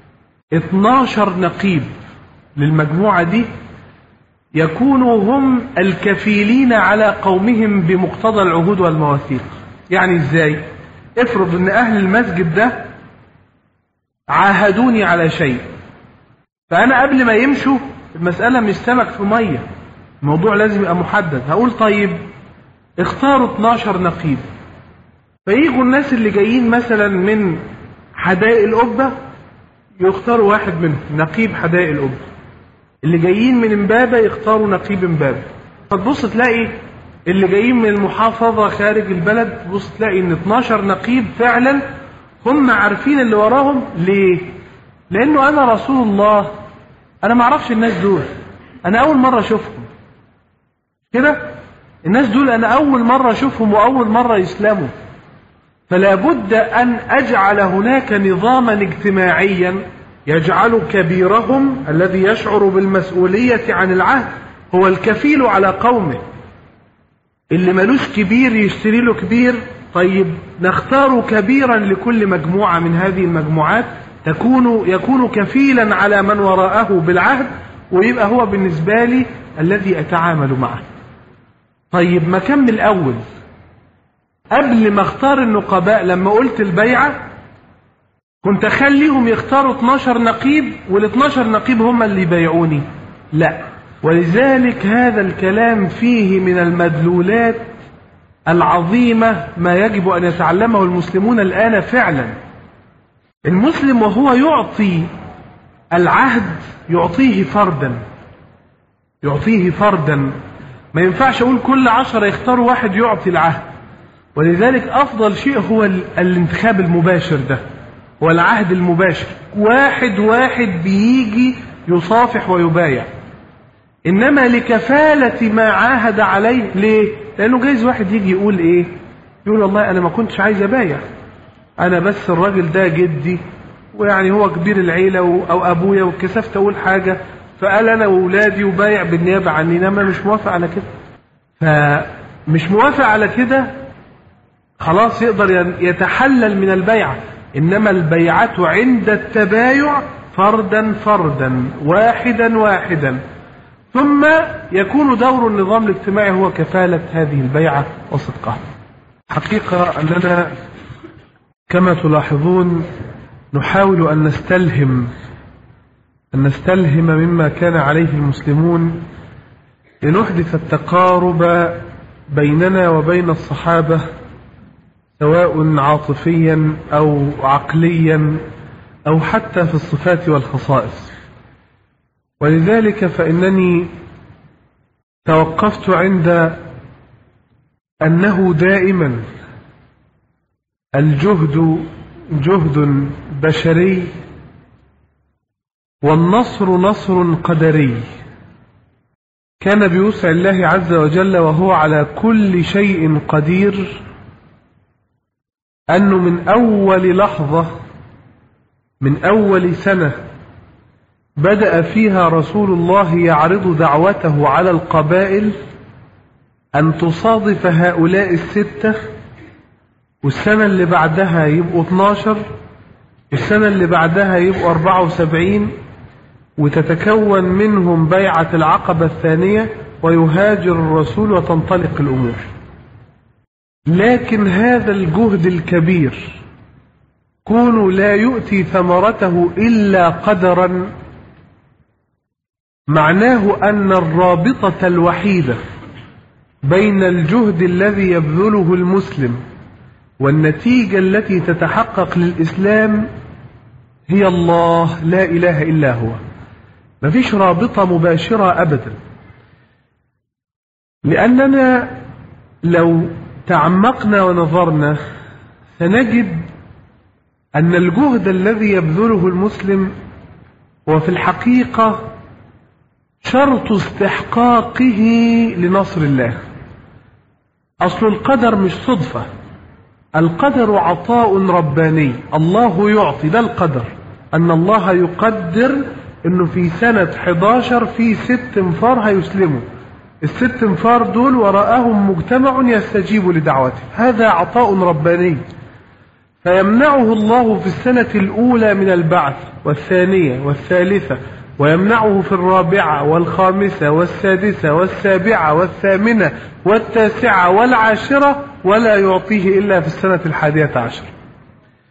اثناشر نقيب للمجموعة دي يكونوا هم الكفيلين على قومهم بمقتضى العهود والمواثيق. يعني ازاي؟ افرض ان اهل المسجد ده عاهدوني على شيء، فانا قبل ما يمشوا المسألة مش سمك في مية، الموضوع لازم يبقى محدد. هقول طيب اختاروا اتناشر نقيب، فييجوا الناس اللي جايين مثلا من حدائق القبة يختاروا واحد منهم نقيب حدائق القبة، اللي جايين من امبابة يختاروا نقيب امبابة. فتبص تلاقي اللي جايين من المحافظة خارج البلد تبص تلاقي ان اتناشر نقيب فعلا هم عارفين اللي وراهم. ليه؟ لانه انا رسول الله، انا ما اعرفش الناس دول، انا اول مرة اشوفهم كده. الناس دول انا اول مرة اشوفهم واول مرة يسلموا، فلا بد ان اجعل هناك نظاما اجتماعيا يجعل كبيرهم الذي يشعر بالمسؤولية عن العهد هو الكفيل على قومه. اللي ملوش كبير يشتري له كبير. طيب نختار كبيرا لكل مجموعة من هذه المجموعات تكون يكون كفيلا على من وراءه بالعهد، ويبقى هو بالنسبة لي الذي أتعامل معه. طيب ما كان من الأول قبل ما اختار النقباء لما قلت البيعة كنت أخليهم يختاروا اتناشر نقيب وال اتناشر نقيب هم اللي يبايعوني؟ لا. ولذلك هذا الكلام فيه من المدلولات العظيمة ما يجب أن يتعلمه المسلمون الآن فعلا. المسلم وهو يعطي العهد يعطيه فردا، يعطيه فردا. ما ينفعش أقول كل عشرة يختاروا واحد يعطي العهد. ولذلك أفضل شيء هو الانتخاب المباشر، ده هو العهد المباشر، واحد واحد بيجي يصافح ويبايع. إنما لكفالة ما عاهد عليه. ليه؟ لأنه جايز واحد يجي يقول إيه؟ يقول والله أنا ما كنتش عايز أبايع، أنا بس الراجل ده جدي ويعني هو كبير العيلة أو أبويا وكسفت أقول حاجة فقال أنا وأولادي وبايع بالنيابة عني. إنما مش موافق على كده، فمش موافق على كده خلاص يقدر يتحلل من البيعة. إنما البيعة عند التبايع فردا فردا واحدا واحدا، ثم يكون دور النظام الاجتماعي هو كفالة هذه البيعة وصدقها. حقيقة أننا كما تلاحظون نحاول أن نستلهم أن نستلهم مما كان عليه المسلمون لنحدث التقارب بيننا وبين الصحابة، سواء عاطفيا أو عقليا أو حتى في الصفات والخصائص. ولذلك فإنني توقفت عند أنه دائما الجهد جهد بشري والنصر نصر قدري. كان بوسع الله عز وجل وهو على كل شيء قدير أنه من أول لحظة من أول سنة بدأ فيها رسول الله يعرض دعوته على القبائل أن تصادف هؤلاء الستة، والسنة اللي بعدها يبقوا اتناشر، السنة اللي بعدها يبقوا أربعة وسبعين، وتتكون منهم بيعة العقبة الثانية ويهاجر الرسول وتنطلق الأمور. لكن هذا الجهد الكبير كون لا يؤتي ثمرته إلا قدرا، معناه أن الرابطة الوحيدة بين الجهد الذي يبذله المسلم والنتيجة التي تتحقق للإسلام هي الله، لا إله إلا هو. ما فيش رابطة مباشرة أبدا. لأننا لو تعمقنا ونظرنا سنجد أن الجهد الذي يبذله المسلم هو في الحقيقة شرط استحقاقه لنصر الله. أصل القدر مش صدفة، القدر عطاء رباني، الله يعطي، ده القدر. أن الله يقدر أنه في سنة حداشر في ست انفار هيسلموا، الست انفار دول وراءهم مجتمع يستجيب لدعوته، هذا عطاء رباني. فيمنعه الله في السنة الأولى من البعث والثانية والثالثة، ويمنعه في الرابعة والخامسة والسادسة والسابعة والثامنة والتاسعة والعاشرة، ولا يعطيه إلا في السنة الحادية عشر،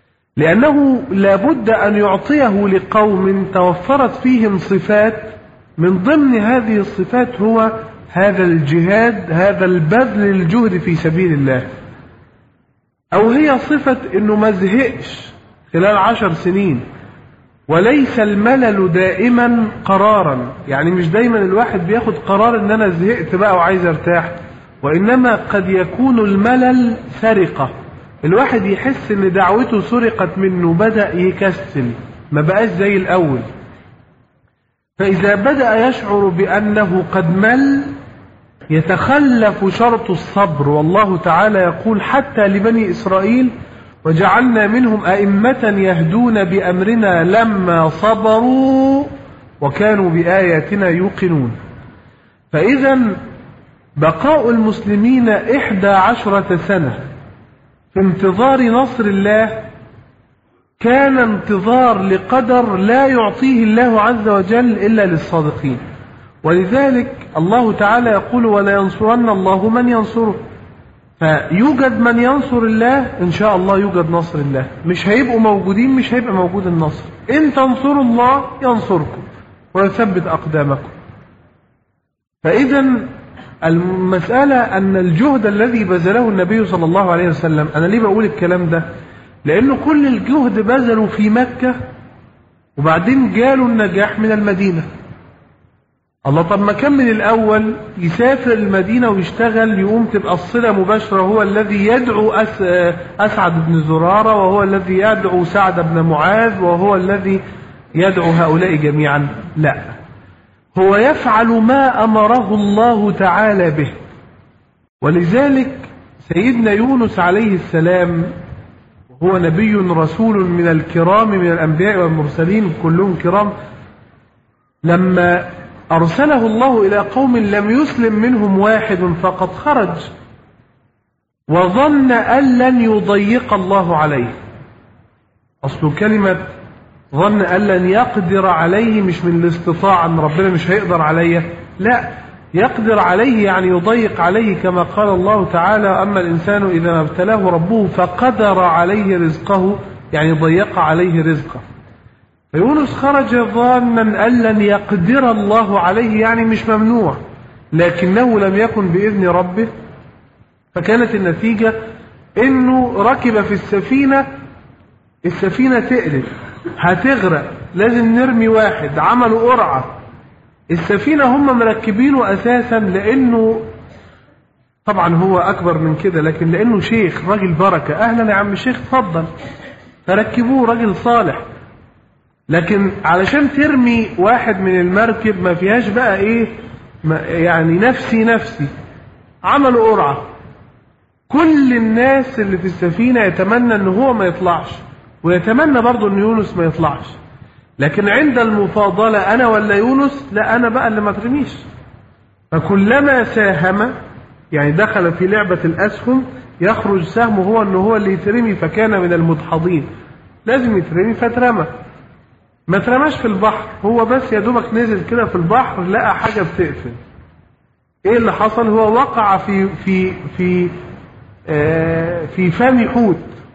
لأنه لابد أن يعطيه لقوم توفرت فيهم صفات من ضمن هذه الصفات هو هذا الجهاد، هذا البذل الجهد في سبيل الله. أو هي صفة إنه ما زهقش خلال عشر سنين، وليس الملل دائما قرارا، يعني مش دايما الواحد بياخد قرار إن أنا زهقت بقى وعايز أرتاح، وإنما قد يكون الملل سرقة، الواحد يحس إن دعوته سرقت منه، بدأ يكسل، ما بقاش زي الأول. فإذا بدأ يشعر بأنه قد مل يتخلف شرط الصبر، والله تعالى يقول حتى لبني إسرائيل وجعلنا منهم أئمة يهدون بأمرنا لما صبروا وكانوا بآياتنا يوقنون. فإذا بقاء المسلمين إحدى عشرة سنة في انتظار نصر الله كان انتظار لقدر لا يعطيه الله عز وجل إلا للصادقين. ولذلك الله تعالى يقول ولا ينصرن الله من ينصره، فيوجد من ينصر الله إن شاء الله يوجد نصر الله، مش هيبقوا موجودين مش هيبقى موجود النصر. إن تنصروا الله ينصركم ويثبت أقدامكم. فإذا المسألة أن الجهد الذي بذله النبي صلى الله عليه وسلم، أنا ليه بقول الكلام ده؟ لأنه كل الجهد بذلوا في مكة وبعدين جالوا النجاح من المدينة. الله، طب ما كان من الأول يسافر المدينة ويشتغل، يقوم تبقى الصلة مباشرة، هو الذي يدعو أس... أسعد بن زرارة، وهو الذي يدعو سعد بن معاذ، وهو الذي يدعو هؤلاء جميعا. لا، هو يفعل ما أمره الله تعالى به. ولذلك سيدنا يونس عليه السلام هو نبي رسول من الكرام من الأنبياء والمرسلين كلهم كرام، لما أرسله الله إلى قوم لم يسلم منهم واحد فقد خرج وظن أن لن يضيق الله عليه. أصل كلمة ظن أن لن يقدر عليه مش من الاستطاعة أن ربنا مش هيقدر عليه، لا، يقدر عليه يعني يضيق عليه، كما قال الله تعالى أما الإنسان إذا ما ابتلاه ربه فقدر عليه رزقه، يعني ضيق عليه رزقه. فيونس خرج ظانا أن لن يقدر الله عليه، يعني مش ممنوع، لكنه لم يكن بإذن ربه. فكانت النتيجة إنه ركب في السفينة، السفينة تقلب هتغرق، لازم نرمي واحد، عملوا قرعة. السفينة هم مركبينه أساسا لأنه طبعا هو أكبر من كده، لكن لأنه شيخ راجل بركة، أهلا يا عم الشيخ اتفضل، فركبوه راجل صالح. لكن علشان ترمي واحد من المركب ما فيهاش بقى ايه يعني نفسي نفسي، عملوا قرعة، كل الناس اللي في السفينة يتمنى ان هو ما يطلعش، ويتمنى برضو ان يونس ما يطلعش، لكن عند المفاضلة انا ولا يونس، لا انا بقى اللي ما ترميش. فكلما ساهم يعني دخل في لعبة الاسهم يخرج سهمه هو ان هو اللي يترمي، فكان من المدحضين، لازم يترمي فترمى. ما ترماش في البحر، هو بس يا دوبك نزل كده في البحر لقى حاجة بتقفل. ايه اللي حصل؟ هو وقع في في في آه في فم حوت،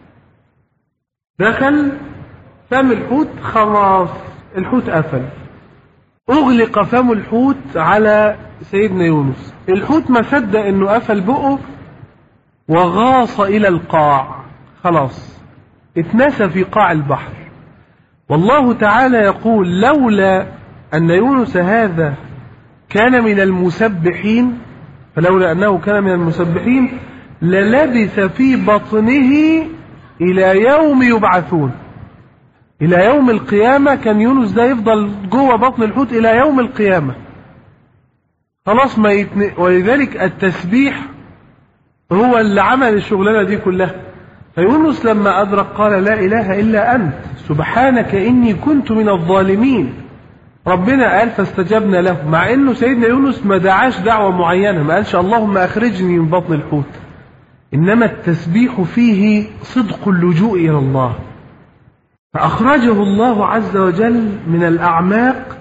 دخل فم الحوت، خلاص الحوت قفل، اغلق فم الحوت على سيدنا يونس. الحوت ما صدق انه قفل بقه وغاص الى القاع، خلاص اتنسى في قاع البحر. والله تعالى يقول لولا أن يونس هذا كان من المسبحين، فلولا أنه كان من المسبحين للبث في بطنه إلى يوم يبعثون، إلى يوم القيامة كان يونس ده يفضل جوه بطن الحوت إلى يوم القيامة، خلاص ما يتن... ولذلك التسبيح هو اللي عمل الشغلانة دي كلها. فيونس لما أدرك قال لا إله إلا أنت سبحانك إني كنت من الظالمين. ربنا قال فاستجبنا له، مع إنه سيدنا يونس ما دعاش دعوة معينة، ما قالش اللهم أخرجني من بطن الحوت، إنما التسبيح فيه صدق اللجوء إلى الله، فأخرجه الله عز وجل من الأعماق.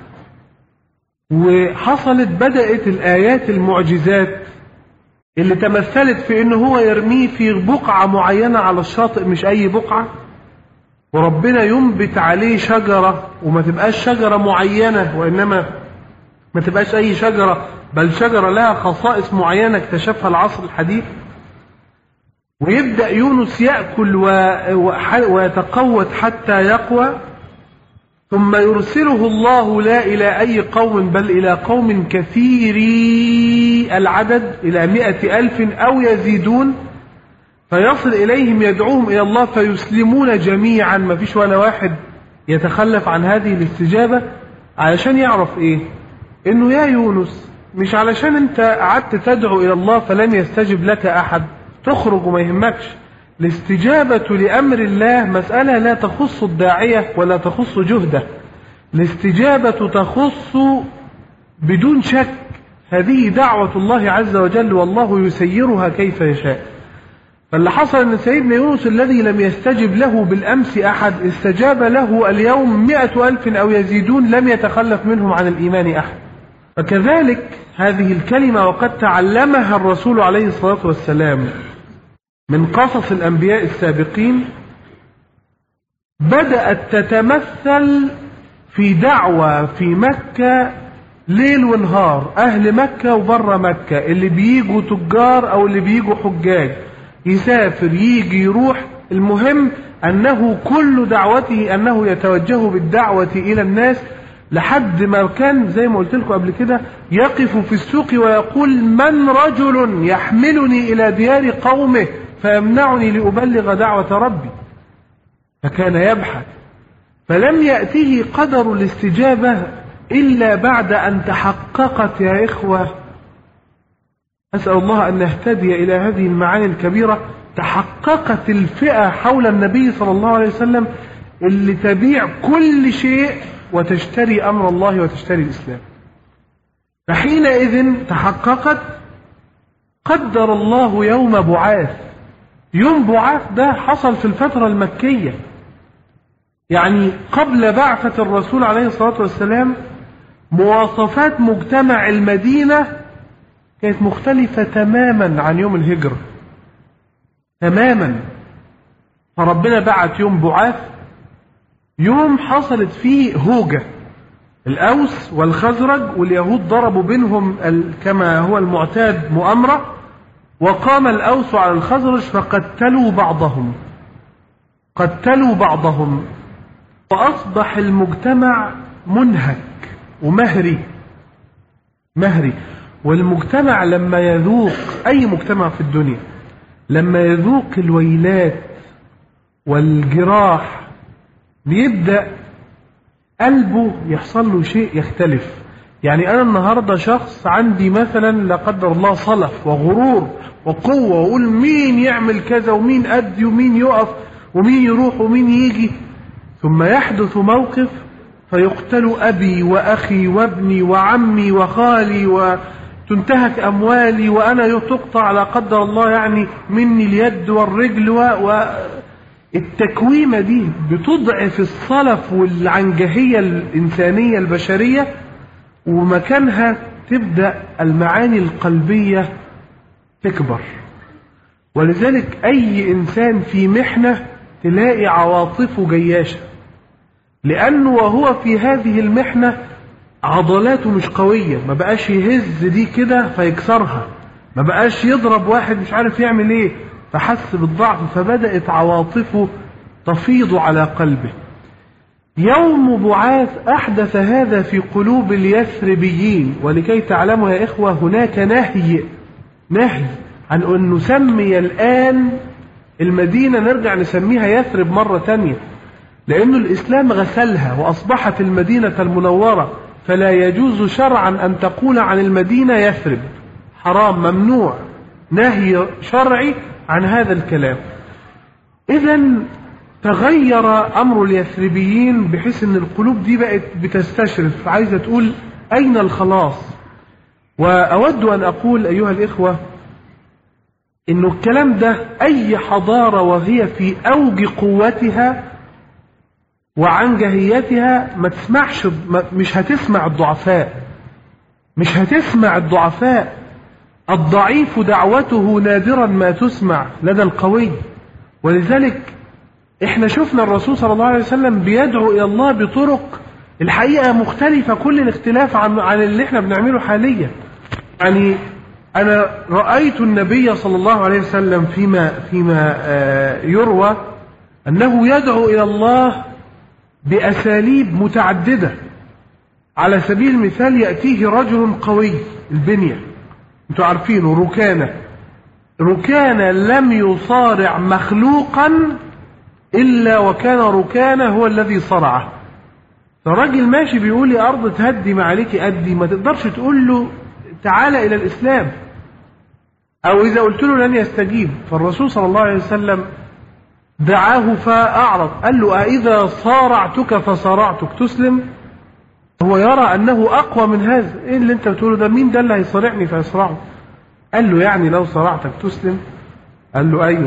وحصلت بدأت الآيات المعجزات اللي تمثلت في إنه هو يرميه في بقعة معينة على الشاطئ، مش أي بقعة، وربنا ينبت عليه شجرة، وما تبقاش شجرة معينة وإنما ما تبقاش أي شجرة، بل شجرة لها خصائص معينة اكتشفها العصر الحديث. ويبدأ يونس يأكل ويتقوت حتى يقوى، ثم يرسله الله لا إلى أي قوم بل إلى قوم كثيري العدد، إلى مئة ألف أو يزيدون، فيصل إليهم يدعوهم إلى الله فيسلمون جميعا، ما فيش ولا واحد يتخلف عن هذه الاستجابة. علشان يعرف إيه؟ إنه يا يونس مش علشان أنت قعدت تدعو إلى الله فلم يستجب لك أحد تخرج وما يهمكش. الاستجابة لأمر الله مسألة لا تخص الداعية ولا تخص جهده، الاستجابة تخص بدون شك، هذه دعوة الله عز وجل والله يسيرها كيف يشاء. فاللي حصل أن سيدنا يونس الذي لم يستجب له بالأمس أحد استجاب له اليوم مئة ألف أو يزيدون لم يتخلف منهم عن الإيمان أحد. فكذلك هذه الكلمة وقد تعلمها الرسول عليه الصلاة والسلام من قصص الأنبياء السابقين، بدأت تتمثل في دعوة في مكة ليل ونهار، أهل مكة وبر مكة، اللي بيجوا تجار أو اللي بيجوا حجاج، يسافر يجي يروح، المهم أنه كل دعوته أنه يتوجه بالدعوة إلى الناس، لحد ما كان زي ما قلت لكم قبل كده يقف في السوق ويقول من رجل يحملني إلى ديار قومه فيمنعني لأبلغ دعوة ربي. فكان يبحث، فلم يأته قدر الاستجابة إلا بعد أن تحققت يا إخوة، أسأل الله أن نهتدي إلى هذه المعاني الكبيرة، تحققت الفئة حول النبي صلى الله عليه وسلم اللي تبيع كل شيء وتشتري أمر الله وتشتري الإسلام. فحينئذ تحققت، قدر الله يوم بعاث. يوم بعاث ده حصل في الفترة المكية، يعني قبل بعثة الرسول عليه الصلاة والسلام مواصفات مجتمع المدينة كانت مختلفة تماما عن يوم الهجرة تماما. فربنا بعت يوم بعاث، يوم حصلت فيه هوجة، الأوس والخزرج واليهود ضربوا بينهم كما هو المعتاد مؤامرة، وقام الأوس على الخزرج فقتلوا بعضهم قتلوا بعضهم وأصبح المجتمع منهك ومهري مهري. والمجتمع لما يذوق، أي مجتمع في الدنيا لما يذوق الويلات والجراح بيبدأ قلبه يحصل له شيء يختلف. يعني أنا النهاردة شخص عندي مثلا لا قدر الله صلف وغرور وقوة، وأقول مين يعمل كذا ومين أدي ومين يقف ومين يروح ومين يجي، ثم يحدث موقف فيقتل أبي وأخي وابني وعمي وخالي وتنتهك أموالي وأنا تقطع لا قدر الله يعني مني اليد والرجل، والتكويمة دي بتضعف الصلف والعنجهية الإنسانية البشرية، ومكانها تبدأ المعاني القلبية تكبر. ولذلك أي إنسان في محنة تلاقي عواطفه جياشة، لأنه وهو في هذه المحنة عضلاته مش قوية، ما بقاش يهز دي كده فيكسرها، ما بقاش يضرب واحد مش عارف يعمل ايه فحس بالضعف، فبدأت عواطفه تفيض على قلبه. يوم بعاث أحدث هذا في قلوب اليثربيين. ولكي تعلموا يا إخوة هناك نهي نهي عن أن نسمي الآن المدينة نرجع نسميها يثرب مرة تانية، لأن الإسلام غسلها وأصبحت المدينة المنورة، فلا يجوز شرعا أن تقول عن المدينة يثرب، حرام ممنوع، نهي شرعي عن هذا الكلام. إذن تغير أمر اليثربيين بحيث أن القلوب دي بقت بتستشرف، عايزة تقول أين الخلاص. وأود أن أقول أيها الإخوة إنه الكلام ده أي حضارة وهي في أوج قوتها وعنجهيتها ما تسمعش، مش هتسمع الضعفاء مش هتسمع الضعفاء الضعيف دعوته نادرا ما تسمع لدى القوي. ولذلك احنا شفنا الرسول صلى الله عليه وسلم بيدعو إلى الله بطرق الحقيقة مختلفة كل الاختلاف عن عن اللي احنا بنعمله حاليا. يعني أنا رأيت النبي صلى الله عليه وسلم فيما فيما يروى أنه يدعو إلى الله بأساليب متعددة. على سبيل المثال يأتيه رجل قوي البنية، انتوا عارفينه، ركانة ركانة لم يصارع مخلوقا إلا وكان ركانة هو الذي صرعه. فالراجل ماشي بيقول لي أرض تهدي ما عليك أدي، ما تقدرش تقول له تعالى إلى الإسلام، أو إذا قلت له لن يستجيب. فالرسول صلى الله عليه وسلم دعاه فأعرض، قال له أإذا صارعتك فصارعتك تسلم؟ هو يرى أنه أقوى من هذا، إيه اللي أنت بتقوله ده؟ مين ده اللي هيصارعني فيصرعه؟ قال له يعني لو صارعتك تسلم؟ قال له أيوه.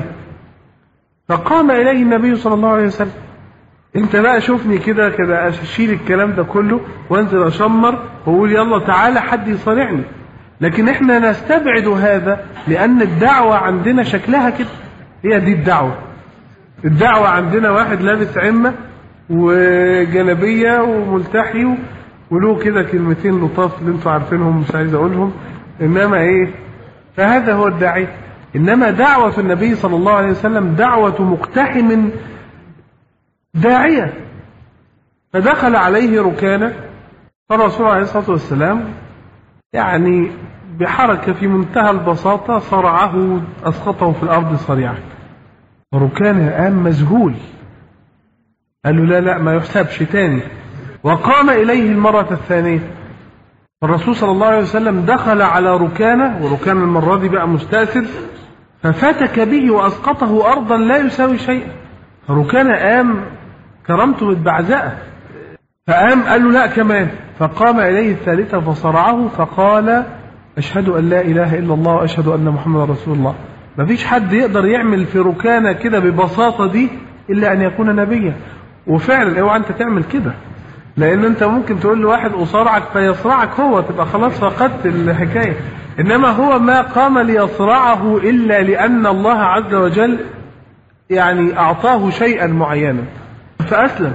فقام إليه النبي صلى الله عليه وسلم، أنت بقى شوفني كده كده أشيل الكلام ده كله وأنزل أشمر وأقول يلا تعالى حد يصارعني. لكن إحنا نستبعد هذا لأن الدعوة عندنا شكلها كده، هي دي الدعوة. الدعوة عندنا واحد لابس عمة وجلبية وملتحي وله كده كلمتين لطاف اللي انتوا عارفينهم مش عايز اقولهم، انما ايه؟ فهذا هو الداعي. انما دعوة النبي صلى الله عليه وسلم دعوة مقتحم داعية. فدخل عليه ركانة، فالرسول عليه الصلاة والسلام يعني بحركة في منتهى البساطة صرعه، أسقطه في الأرض صريعا. وركانة قام مذهول، قال له لا لا ما يحسبش تاني. وقام إليه المرة الثانية. الرسول صلى الله عليه وسلم دخل على ركانة، وركانة المرة دي بقى مستأسد، ففتك به وأسقطه أرضا لا يساوي شيئا. فركانة قام كرامته متبعزقة، فقام قال له لا كمان. فقام إليه الثالثة فصرعه فقال أشهد أن لا إله إلا الله وأشهد أن محمد رسول الله. مفيش حد يقدر يعمل في ركانة كده ببساطة دي إلا أن يكون نبيا. وفعلا اوعى انت تعمل كده، لان انت ممكن تقول لواحد اصارعك فيصرعك هو، تبقى خلاص فقدت الحكايه. انما هو ما قام ليصرعه الا لان الله عز وجل يعني اعطاه شيئا معينا فاسلم.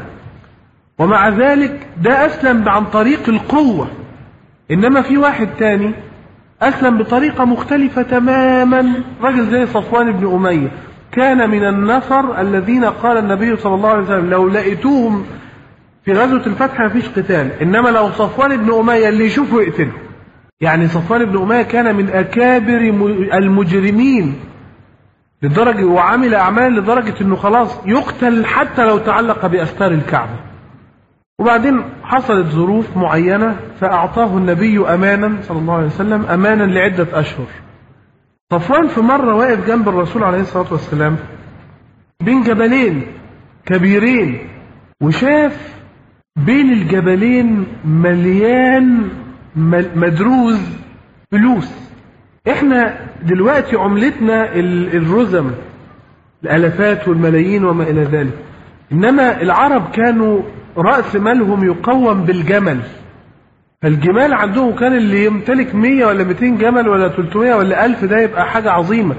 ومع ذلك ده اسلم عن طريق القوه، انما في واحد تاني اسلم بطريقه مختلفه تماما. رجل زي صفوان بن اميه كان من النفر الذين قال النبي صلى الله عليه وسلم لو لقيتوهم في غزوة الفتح ما فيش قتال، إنما لو صفوان بن أمية اللي يشوفه يقتله. يعني صفوان بن أمية كان من أكابر المجرمين لدرجة، وعمل أعمال لدرجة أنه خلاص يقتل حتى لو تعلق بأستار الكعبة. وبعدين حصلت ظروف معينة فأعطاه النبي أمانا صلى الله عليه وسلم، أمانا لعدة أشهر. صفوان في مرة واقف جنب الرسول عليه الصلاة والسلام بين جبلين كبيرين، وشاف بين الجبلين مليان مدروز فلوس. احنا دلوقتي عملتنا الرزم، الالافات والملايين وما الى ذلك، انما العرب كانوا رأس مالهم يقوم بالجمل. فالجمال عندهم كان اللي يمتلك مية ولا مئتين جمل ولا ثلاثمائة ولا ألف ده يبقى حاجة عظيمة.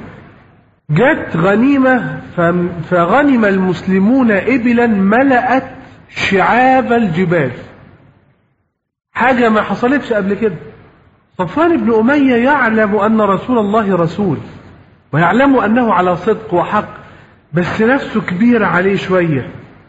جت غنيمة فغنم المسلمون إبلا ملأت شعاب الجبال، حاجة ما حصلتش قبل كده. صفوان بن أمية يعلم أن رسول الله رسول، ويعلم أنه على صدق وحق، بس نفسه كبير عليه شوية.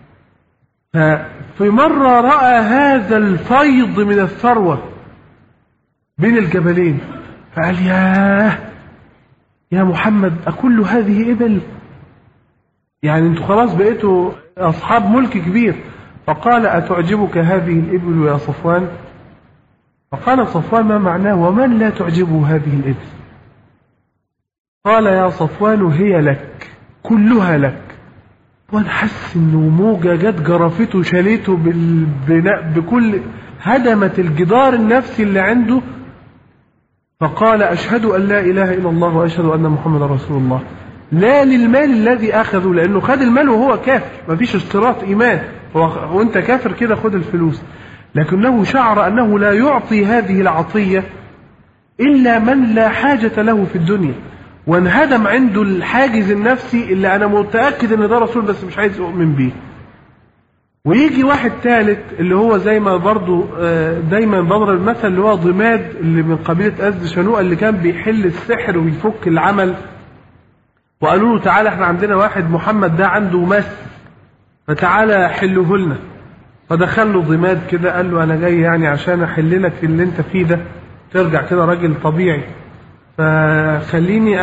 ففي مرة رأى هذا الفيض من الثروة بين الجبلين، فقال ياه يا محمد أكل هذه إبل؟ يعني انتوا خلاص بقيتوا أصحاب ملك كبير. فقال أتعجبك هذه الإبل يا صفوان؟ فقال صفوان ما معناه ومن لا تعجبه هذه الإبل؟ قال يا صفوان هي لك كلها لك. وانا حس انه موجة جت جرفته شالته بالبناء بكل، هدمت الجدار النفسي اللي عنده. فقال أشهد أن لا إله إلا الله وأشهد أن محمد رسول الله. لا للمال الذي أخذه، لأنه خد المال وهو كافر، ما فيش اشتراط إيمان، وأنت كافر كده خد الفلوس. لكنه شعر أنه لا يعطي هذه العطية إلا من لا حاجة له في الدنيا، وانهدم عنده الحاجز النفسي اللي أنا متأكد أن ده رسول بس مش عايز أؤمن به. ويجي واحد ثالث اللي هو زي ما برضو دايما بضرب المثل اللي هو ضماد اللي من قبيلة أزد شنوءة اللي كان بيحل السحر ويفك العمل، وقالوا له تعالى احنا عندنا واحد محمد ده عنده مس فتعالى حله لنا. فدخل له ضماد كده قال له انا جاي يعني عشان احل لك اللي انت فيه ده، ترجع كده راجل طبيعي، فخليني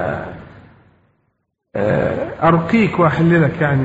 ارقيك واحل لك يعني.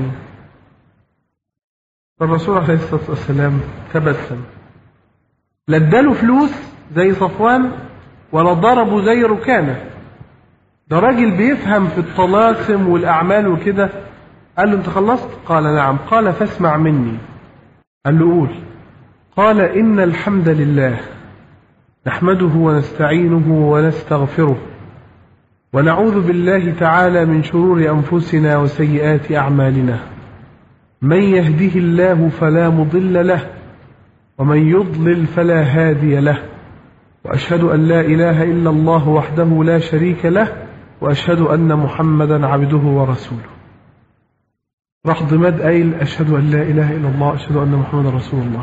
فالرسول عليه الصلاة والسلام تبسم، لا اداله فلوس زي صفوان ولا ضربه زي ركانة، ده راجل بيفهم في الطلاسم والأعمال وكده. قال له انت خلصت؟ قال نعم. قال فاسمع مني. قال له قول. قال إن الحمد لله نحمده ونستعينه ونستغفره ونعوذ بالله تعالى من شرور أنفسنا وسيئات أعمالنا، من يهده الله فلا مضل له ومن يضلل فلا هادي له، وأشهد أن لا إله إلا الله وحده لا شريك له، وأشهد أن محمدا عبده ورسوله. راح ضماد قايل أشهد أن لا إله إلا الله أشهد أن محمدا رسول الله.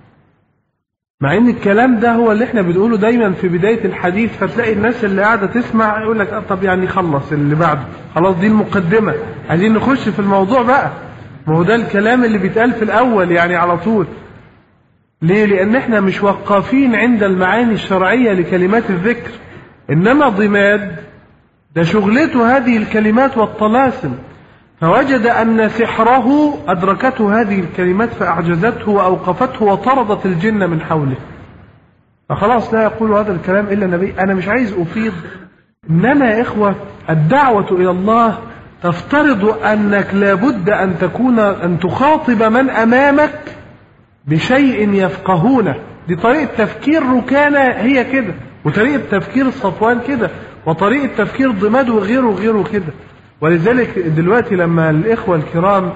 مع ان الكلام ده هو اللي احنا بنقوله دايما في بداية الحديث، فتلاقي الناس اللي قاعدة تسمع يقول لك اه طب يعني خلص اللي بعده، خلاص دي المقدمة، عايزين نخش في الموضوع بقى. ما هو ده الكلام اللي بيتقال في الأول يعني على طول. ليه؟ لأن احنا مش وقافين عند المعاني الشرعية لكلمات الذكر، إنما ضماد ده شغلته هذه الكلمات والطلاسم، فوجد أن سحره أدركته هذه الكلمات فأعجزته وأوقفته وطردت الجن من حوله. فخلاص لا يقول هذا الكلام إلا النبي. أنا مش عايز أفيض، إنما يا إخوة الدعوة إلى الله تفترض أنك لابد أن تكون أن تخاطب من أمامك بشيء يفقهونه. دي طريقة تفكير ركانة هي كده، وطريقة تفكير الصفوان كده، وطريقة تفكير ضماد وغيره وغيره كده. ولذلك دلوقتي لما الإخوة الكرام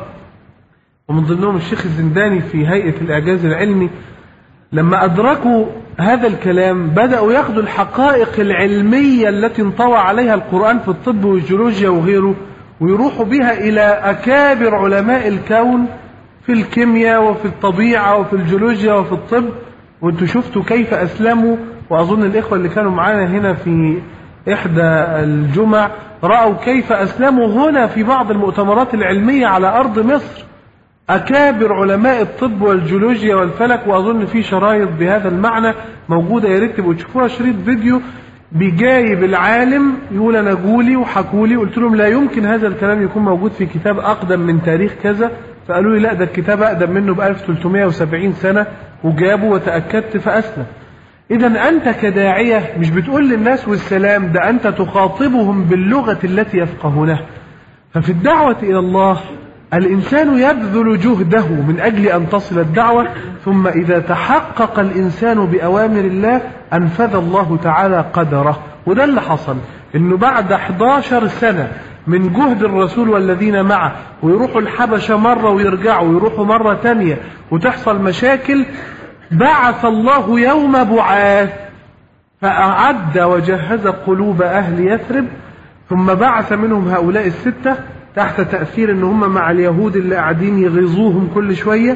ومن ضمنهم الشيخ الزنداني في هيئة الإعجاز العلمي لما أدركوا هذا الكلام بدأوا ياخدوا الحقائق العلمية التي انطوى عليها القرآن في الطب والجيولوجيا وغيره ويروحوا بها إلى أكابر علماء الكون في الكيمياء وفي الطبيعة وفي الجيولوجيا وفي الطب. وانتوا شفتوا كيف أسلموا، وأظن الإخوة اللي كانوا معانا هنا في إحدى الجمع رأوا كيف أسلموا هنا في بعض المؤتمرات العلمية على أرض مصر أكابر علماء الطب والجيولوجيا والفلك. وأظن في شرايط بهذا المعنى موجودة، يا ريت تبقوا تشوفوها، شريط فيديو بجايب العالم يقول أنا جولي وحكولي، قلت لهم لا يمكن هذا الكلام يكون موجود في كتاب أقدم من تاريخ كذا، فقالوا لي لا ده الكتاب أقدم منه ب ألف وثلاثمائة وسبعين سنة، وجابوا وتأكدت فأسلم. إذا أنت كداعية مش بتقول للناس والسلام، ده أنت تخاطبهم باللغة التي يفقهونها. ففي الدعوة إلى الله الإنسان يبذل جهده من أجل أن تصل الدعوة، ثم إذا تحقق الإنسان بأوامر الله أنفذ الله تعالى قدره. وده اللي حصل، إنه بعد إحدى عشرة سنة من جهد الرسول والذين معه، ويروحوا الحبشة مرة ويرجعوا ويروحوا مرة تانية وتحصل مشاكل، بعث الله يوم بعاث فأعد وجهز قلوب أهل يثرب، ثم بعث منهم هؤلاء الستة تحت تأثير ان هم مع اليهود اللي قاعدين يغيظوهم كل شوية.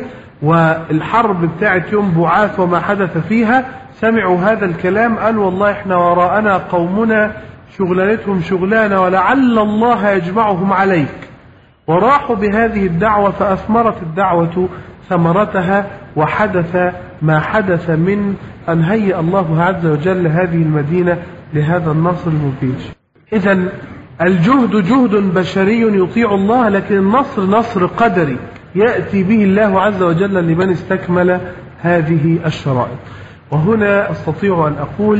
والحرب بتاعت يوم بعاث وما حدث فيها سمعوا هذا الكلام، قالوا والله احنا وراءنا قومنا شغلانتهم شغلانة ولعل الله يجمعهم عليك. وراحوا بهذه الدعوة فأثمرت الدعوة ثمرتها، وحدث ما حدث من أن هيئ الله عز وجل هذه المدينة لهذا النصر المبين. إذن الجهد جهد بشري يطيع الله، لكن النصر نصر قدري يأتي به الله عز وجل لمن استكمل هذه الشرائط. وهنا أستطيع أن أقول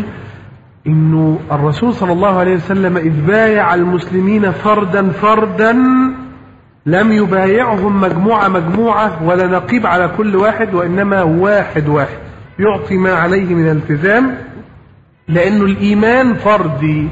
إنه الرسول صلى الله عليه وسلم إذ بايع المسلمين فردا فردا لم يبايعهم مجموعة مجموعة ولا نقيب على كل واحد، وإنما واحد واحد يعطي ما عليه من التزام، لأنه الإيمان فردي،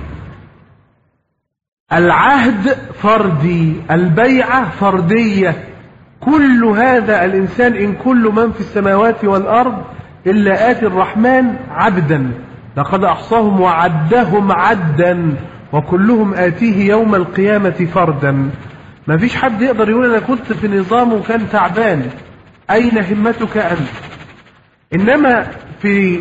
العهد فردي، البيعة فردية. كل هذا الإنسان إن كل من في السماوات والأرض إلا آتي الرحمن عبدا، لقد أحصاهم وعدهم عدا وكلهم آتيه يوم القيامة فردا. ما فيش حد يقدر يقول أنا كنت في نظام وكان تعبان، أين همتك أنت؟ إنما في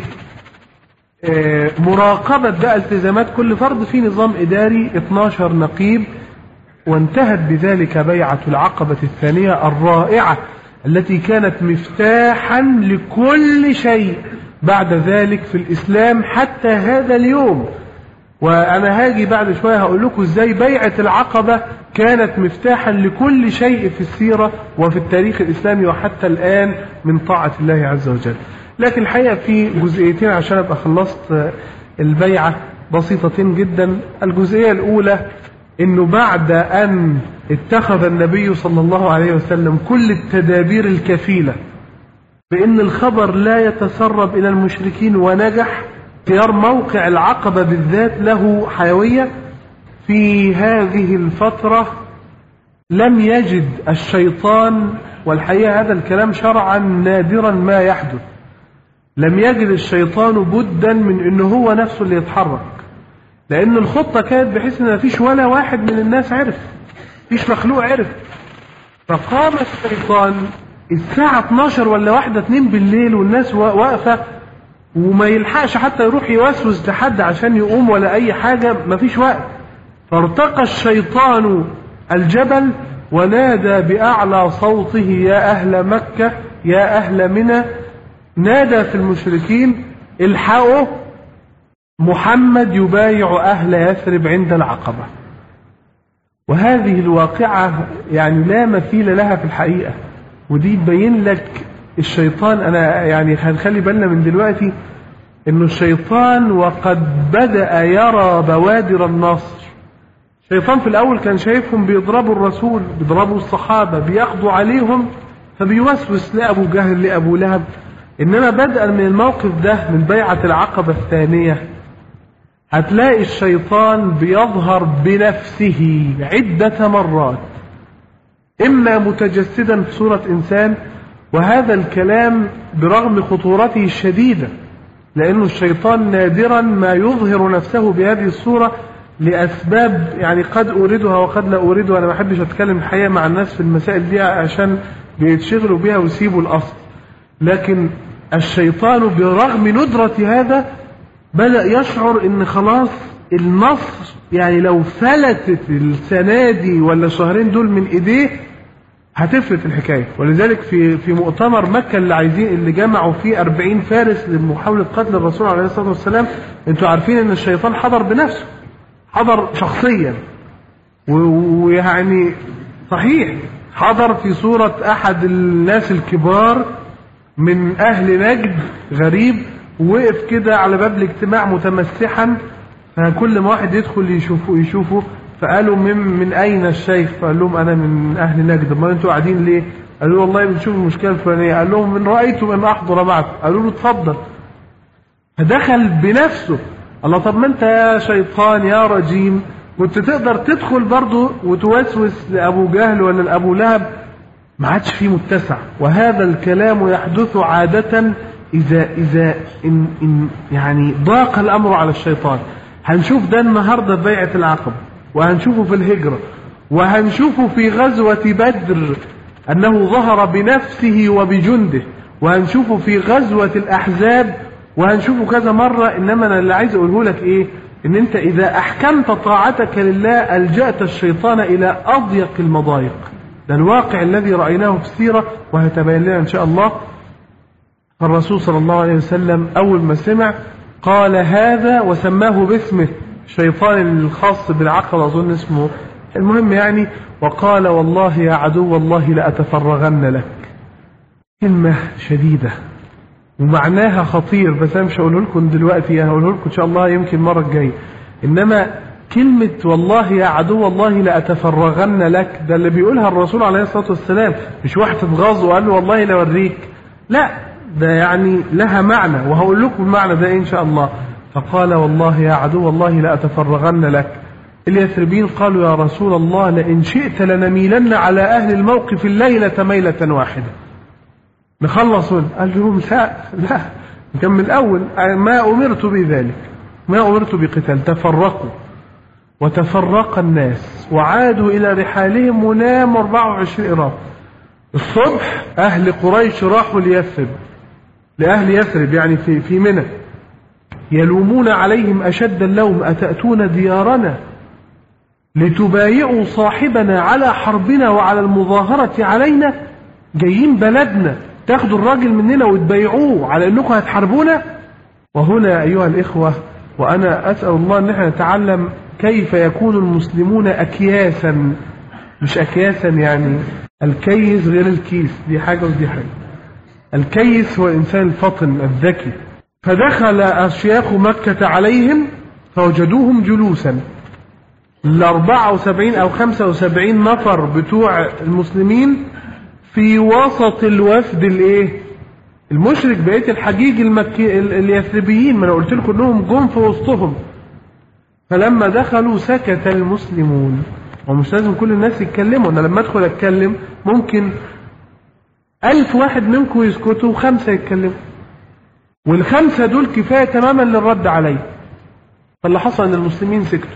مراقبة بقى التزامات كل فرد في نظام إداري اثناشر نقيب، وانتهت بذلك بيعة العقبة الثانية الرائعة التي كانت مفتاحا لكل شيء بعد ذلك في الإسلام حتى هذا اليوم. وأنا هاجي بعد شوية هقول لكم إزاي بيعة العقبة كانت مفتاحا لكل شيء في السيرة وفي التاريخ الإسلامي وحتى الآن من طاعة الله عز وجل. لكن الحقيقة في جزئيتين عشان أبقى خلصت البيعة بسيطتين جدا. الجزئية الأولى إنه بعد أن اتخذ النبي صلى الله عليه وسلم كل التدابير الكفيلة بأن الخبر لا يتسرب إلى المشركين ونجح اختيار موقع العقبة بالذات له حيوية، في هذه الفترة لم يجد الشيطان، والحقيقة هذا الكلام شرعا نادرا ما يحدث، لم يجد الشيطان بدا من انه هو نفسه اللي يتحرك، لان الخطة كانت بحيث ان مفيش ولا واحد من الناس عرف، مفيش مخلوق عرف. فقام الشيطان الساعة اتناشر ولا واحدة اتنين بالليل والناس واقفة وما يلحقش حتى يروح يوسوس لحد عشان يقوم ولا اي حاجة، مفيش وقت. فارتقى الشيطان الجبل ونادى بأعلى صوته يا أهل مكة يا أهل منى، نادى في المشركين الحقوا محمد يبايع أهل يثرب عند العقبة. وهذه الواقعة يعني لا مثيل لها في الحقيقة، ودي تبين لك الشيطان. أنا يعني هنخلي بالنا من دلوقتي إنه الشيطان وقد بدأ يرى بوادر النصر. الشيطان في الأول كان شايفهم بيضربوا الرسول، بيضربوا الصحابة، بياخدوا عليهم، فبيوسوس لأبو جهل لأبو لهب. إنما بدءا من الموقف ده من بيعة العقبة الثانية هتلاقي الشيطان بيظهر بنفسه عدة مرات، إما متجسدا في صورة إنسان، وهذا الكلام برغم خطورته الشديدة، لأن الشيطان نادرا ما يظهر نفسه بهذه الصورة لأسباب يعني قد أوردها وقد لا أوردها. أنا ما أحبش أتكلم الحقيقة مع الناس في المسائل دي عشان بيتشغلوا بها ويسيبوا الأصل، لكن الشيطان برغم ندرة هذا بدأ يشعر إن خلاص النصر يعني لو فلتت السنة دي ولا شهرين دول من إيديه هتفلت الحكاية. ولذلك في في مؤتمر مكة اللي عايزين اللي جمعوا فيه أربعين فارس لمحاولة قتل الرسول عليه الصلاة والسلام، انتوا عارفين ان الشيطان حضر بنفسه، حضر شخصيا، ويعني صحيح حضر في صورة أحد الناس الكبار من أهل نجد غريب، ووقف كده على باب الاجتماع متمسحا، فكل ما واحد يدخل يشوفه يشوفه فقالوا من, من أين الشيخ؟ فقال لهم أنا من أهل نجد. ما أنتوا قاعدين ليه؟ قالوا والله بنشوف المشكلة الفلانية. قال لهم من رأيتم أن أحضر معكم؟ قالوا له اتفضل. فدخل بنفسه. الله، طب ما أنت يا شيطان يا رجيم كنت تقدر تدخل برضه وتوسوس لأبو جهل ولا لأبو لهب، ما عادش فيه متسع. وهذا الكلام يحدث عادة إذا إذا إن إن يعني ضاق الأمر على الشيطان. هنشوف ده النهارده في بيعة العقبة، وهنشوفه في الهجرة، وهنشوفه في غزوة بدر أنه ظهر بنفسه وبجنده، وهنشوفه في غزوة الأحزاب، وهنشوفه كذا مرة. إنما أنا اللي عايز أقوله لك إيه؟ إن أنت إذا أحكمت طاعتك لله ألجأت الشيطان إلى أضيق المضايق. ده الواقع الذي رأيناه في السيرة وهتبين لنا إن شاء الله. فالرسول صلى الله عليه وسلم أول ما سمع قال هذا، وسماه باسمه، الشيطان الخاص بالعقبة أظن اسمه، المهم يعني، وقال والله يا عدو الله لأتفرغن لك. كلمة شديدة ومعناها خطير، بس أنا مش هقوله لكم دلوقتي، هقوله لكم إن شاء الله يمكن المرة الجاية. إنما كلمة والله يا عدو الله لأتفرغن لك، ده اللي بيقولها الرسول عليه الصلاة والسلام، مش واحد اتغاظ وقال له والله لأوريك، لا، ده يعني لها معنى، وهقول لكم المعنى ده إن شاء الله. فقال والله يا عدو الله لأتفرغن لك. اليثربين قالوا يا رسول الله لئن شئت لنميلن على أهل الموقف الليلة ميلة واحدة، نخلص. قال لهم لا لا، كان من الأول ما أمرت بذلك، ما أمرت بقتال. تفرقوا وتفرق الناس وعادوا إلى رحالهم وناموا أربعة وعشرين إراب. الصبح أهل قريش راحوا ليثرب، لأهل يثرب يعني في في منى، يلومون عليهم أشد اللوم: أتأتون ديارنا لتبايعوا صاحبنا على حربنا وعلى المظاهرة علينا؟ جايين بلدنا تاخدوا الراجل مننا وتبايعوه على أنكم هتحاربونا؟ وهنا أيها الإخوة، وأنا أسأل الله أن احنا نتعلم كيف يكون المسلمون أكياسا، مش أكياسا يعني الكيس غير الكيس، دي حاجة ودي حاجة. الكيس هو الإنسان الفطن الذكي. فدخل أشياخ مكة عليهم فوجدوهم جلوسا، الأربعة وسبعين أو خمسة وسبعين نفر بتوع المسلمين في وسط الوفد الايه المشرك، بقية الحجيج المكي اليثربيين، ما انا قلت لكم انهم جم في وسطهم. فلما دخلوا سكت المسلمون، ومش لازم كل الناس يتكلموا، انا لما ادخل اتكلم ممكن ألف واحد منكم يسكتوا وخمسة يتكلموا، والخمسة دول كفاية تماما للرد علي. فاللي حصل ان المسلمين سكتوا،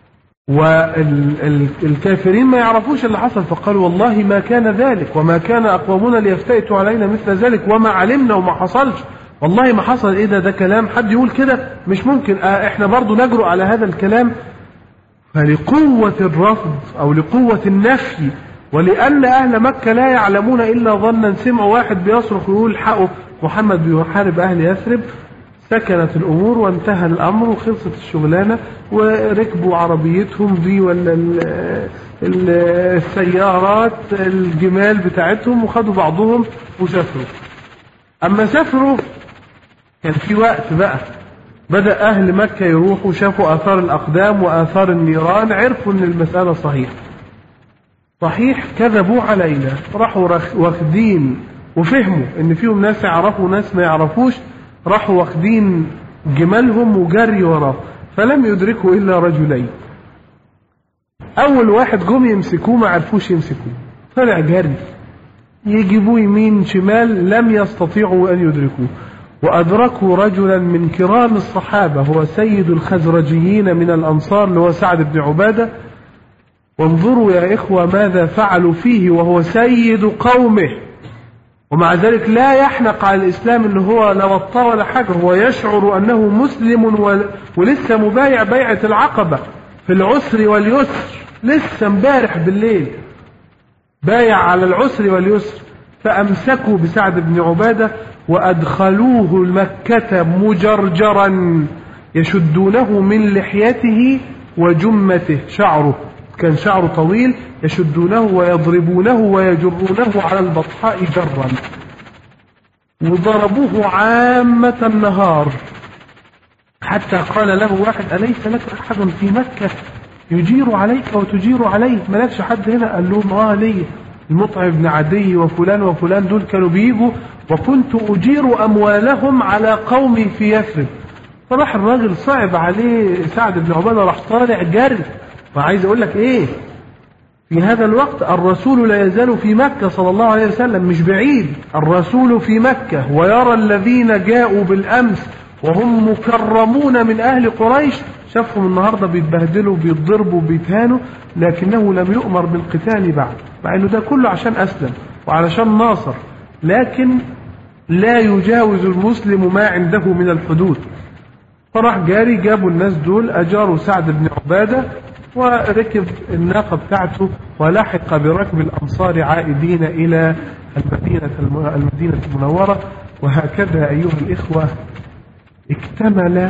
والكافرين ما يعرفوش اللي حصل، فقالوا والله ما كان ذلك، وما كان أقوامنا ليفتئتوا علينا مثل ذلك، وما علمنا وما حصلش، والله ما حصل. ايه ده؟ ده كلام حد يقول كده؟ مش ممكن. اه احنا برضو نجرؤ على هذا الكلام. فلقوة الرفض أو لقوة النفي، ولأن أهل مكة لا يعلمون إلا ظنا، سمعوا واحد بيصرخ ويقول حقه محمد بيحارب أهل يثرب، سكنت الأمور وانتهى الأمر وخلصت الشغلانة، وركبوا عربيتهم دي ولا السيارات الجمال بتاعتهم وخدوا بعضهم وسافروا. أما سافروا كان في وقت بقى بدأ أهل مكة يروحوا، شافوا آثار الأقدام وآثار النيران، عرفوا أن المسألة صحيح صحيح كذبوا علينا، راحوا واخدين وفهموا أن فيهم ناس يعرفوا وناس ما يعرفوش، راحوا واخدين جمالهم وجري وراه، فلم يدركوا إلا رجلين. أول واحد جم يمسكوه ما عرفوش يمسكوه، طلع جري، يجيبوه يمين شمال لم يستطيعوا أن يدركوه، وأدركوا رجلا من كرام الصحابة هو سيد الخزرجيين من الأنصار اللي هو سعد بن عبادة. وانظروا يا إخوة ماذا فعلوا فيه وهو سيد قومه، ومع ذلك لا يحنق على الإسلام إنه هو لا وطى ولا حاجة، هو يشعر أنه مسلم ولسه مبايع بيعة العقبة في العسر واليسر، لسه امبارح بالليل بايع على العسر واليسر. فأمسكوا بسعد بن عبادة وأدخلوه مكة مجرجرا، يشدونه من لحيته وجمته، شعره كان شعره طويل، يشدونه ويضربونه ويجرونه على البطحاء جرا، وضربوه عامة النهار، حتى قال له واحد: أليس لك أحد في مكة يجير عليك وتجير عليه؟ مالكش حد هنا؟ قال لهم: آه لي، المطعم بن عدي وفلان وفلان دول كانوا بيجوا وكنت أجير أموالهم على قومي في يثرب. فراح الراجل صعب عليه سعد بن عبادة، راح طالع جري. وعايز أقول لك إيه، في هذا الوقت الرسول لا يزال في مكة صلى الله عليه وسلم، مش بعيد، الرسول في مكة ويرى الذين جاءوا بالأمس وهم مكرمون من أهل قريش، شافهم النهاردة بيتبهدلوا بيتضربوا بيتهانوا، لكنه لم يؤمر بالقتال بعد، مع أنه ده كله عشان أسلم وعلشان ناصر، لكن لا يجاوز المسلم ما عنده من الحدود. فراح جاري، جابوا الناس دول، أجاروا سعد بن عبادة وركب الناقة بتاعته ولحق بركب الأنصار عائدين إلى المدينة المدينة المنورة. وهكذا أيها الإخوة اكتمل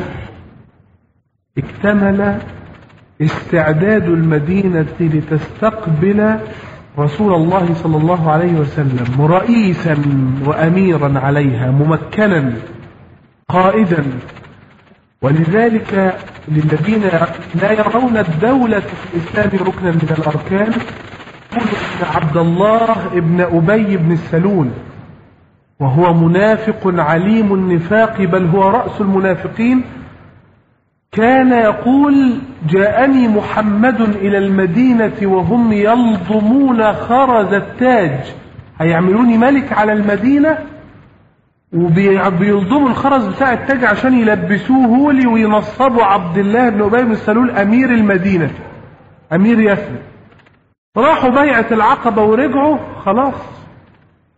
اكتمل استعداد المدينة لتستقبل رسول الله صلى الله عليه وسلم رئيسا وأميرا عليها، ممكنا قائدا. ولذلك للذين لا يرون الدولة في الإسلام ركنا من الأركان، يقول إن عبد الله ابن أبي بن السلول، وهو منافق عليم النفاق، بل هو رأس المنافقين، كان يقول: جاءني محمد إلى المدينة وهم يلضمون خرز التاج، هيعملوني ملك على المدينة وبيلضموا الخرز بتاع التاج عشان يلبسوه لي وينصبوا عبد الله بن أبي بن السلول أمير المدينة، أمير يثرب. راحوا بيعة العقبة ورجعوا، خلاص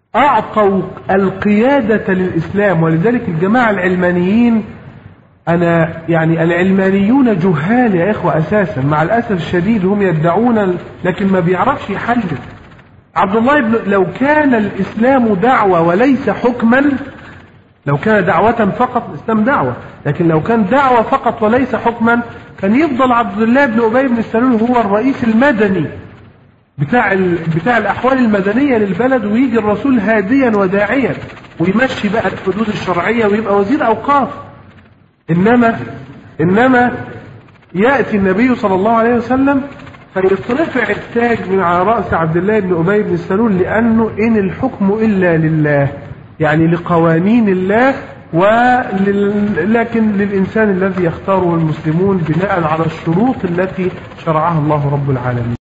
أعطوا القيادة للإسلام. ولذلك الجماعة العلمانيين، أنا يعني العلمانيون جهال يا إخوة أساسا، مع الأسف الشديد هم يدعون لكن ما بيعرفش يحلل. عبد الله بن لو كان الإسلام دعوة وليس حكما، لو كان دعوة فقط، الإسلام دعوة، لكن لو كان دعوة فقط وليس حكما كان يفضل عبد الله بن أبي بن سلول هو الرئيس المدني بتاع بتاع الأحوال المدنية للبلد، ويجي الرسول هاديا وداعيا ويمشي بقى الحدود الشرعية ويبقى وزير أوقاف. إنما إنما يأتي النبي صلى الله عليه وسلم فيترفع التاج من على رأس عبد الله بن أبي بن سلول، لأنه إن الحكم إلا لله، يعني لقوانين الله، ولل... لكن للإنسان الذي يختاره المسلمون بناء على الشروط التي شرعها الله رب العالمين.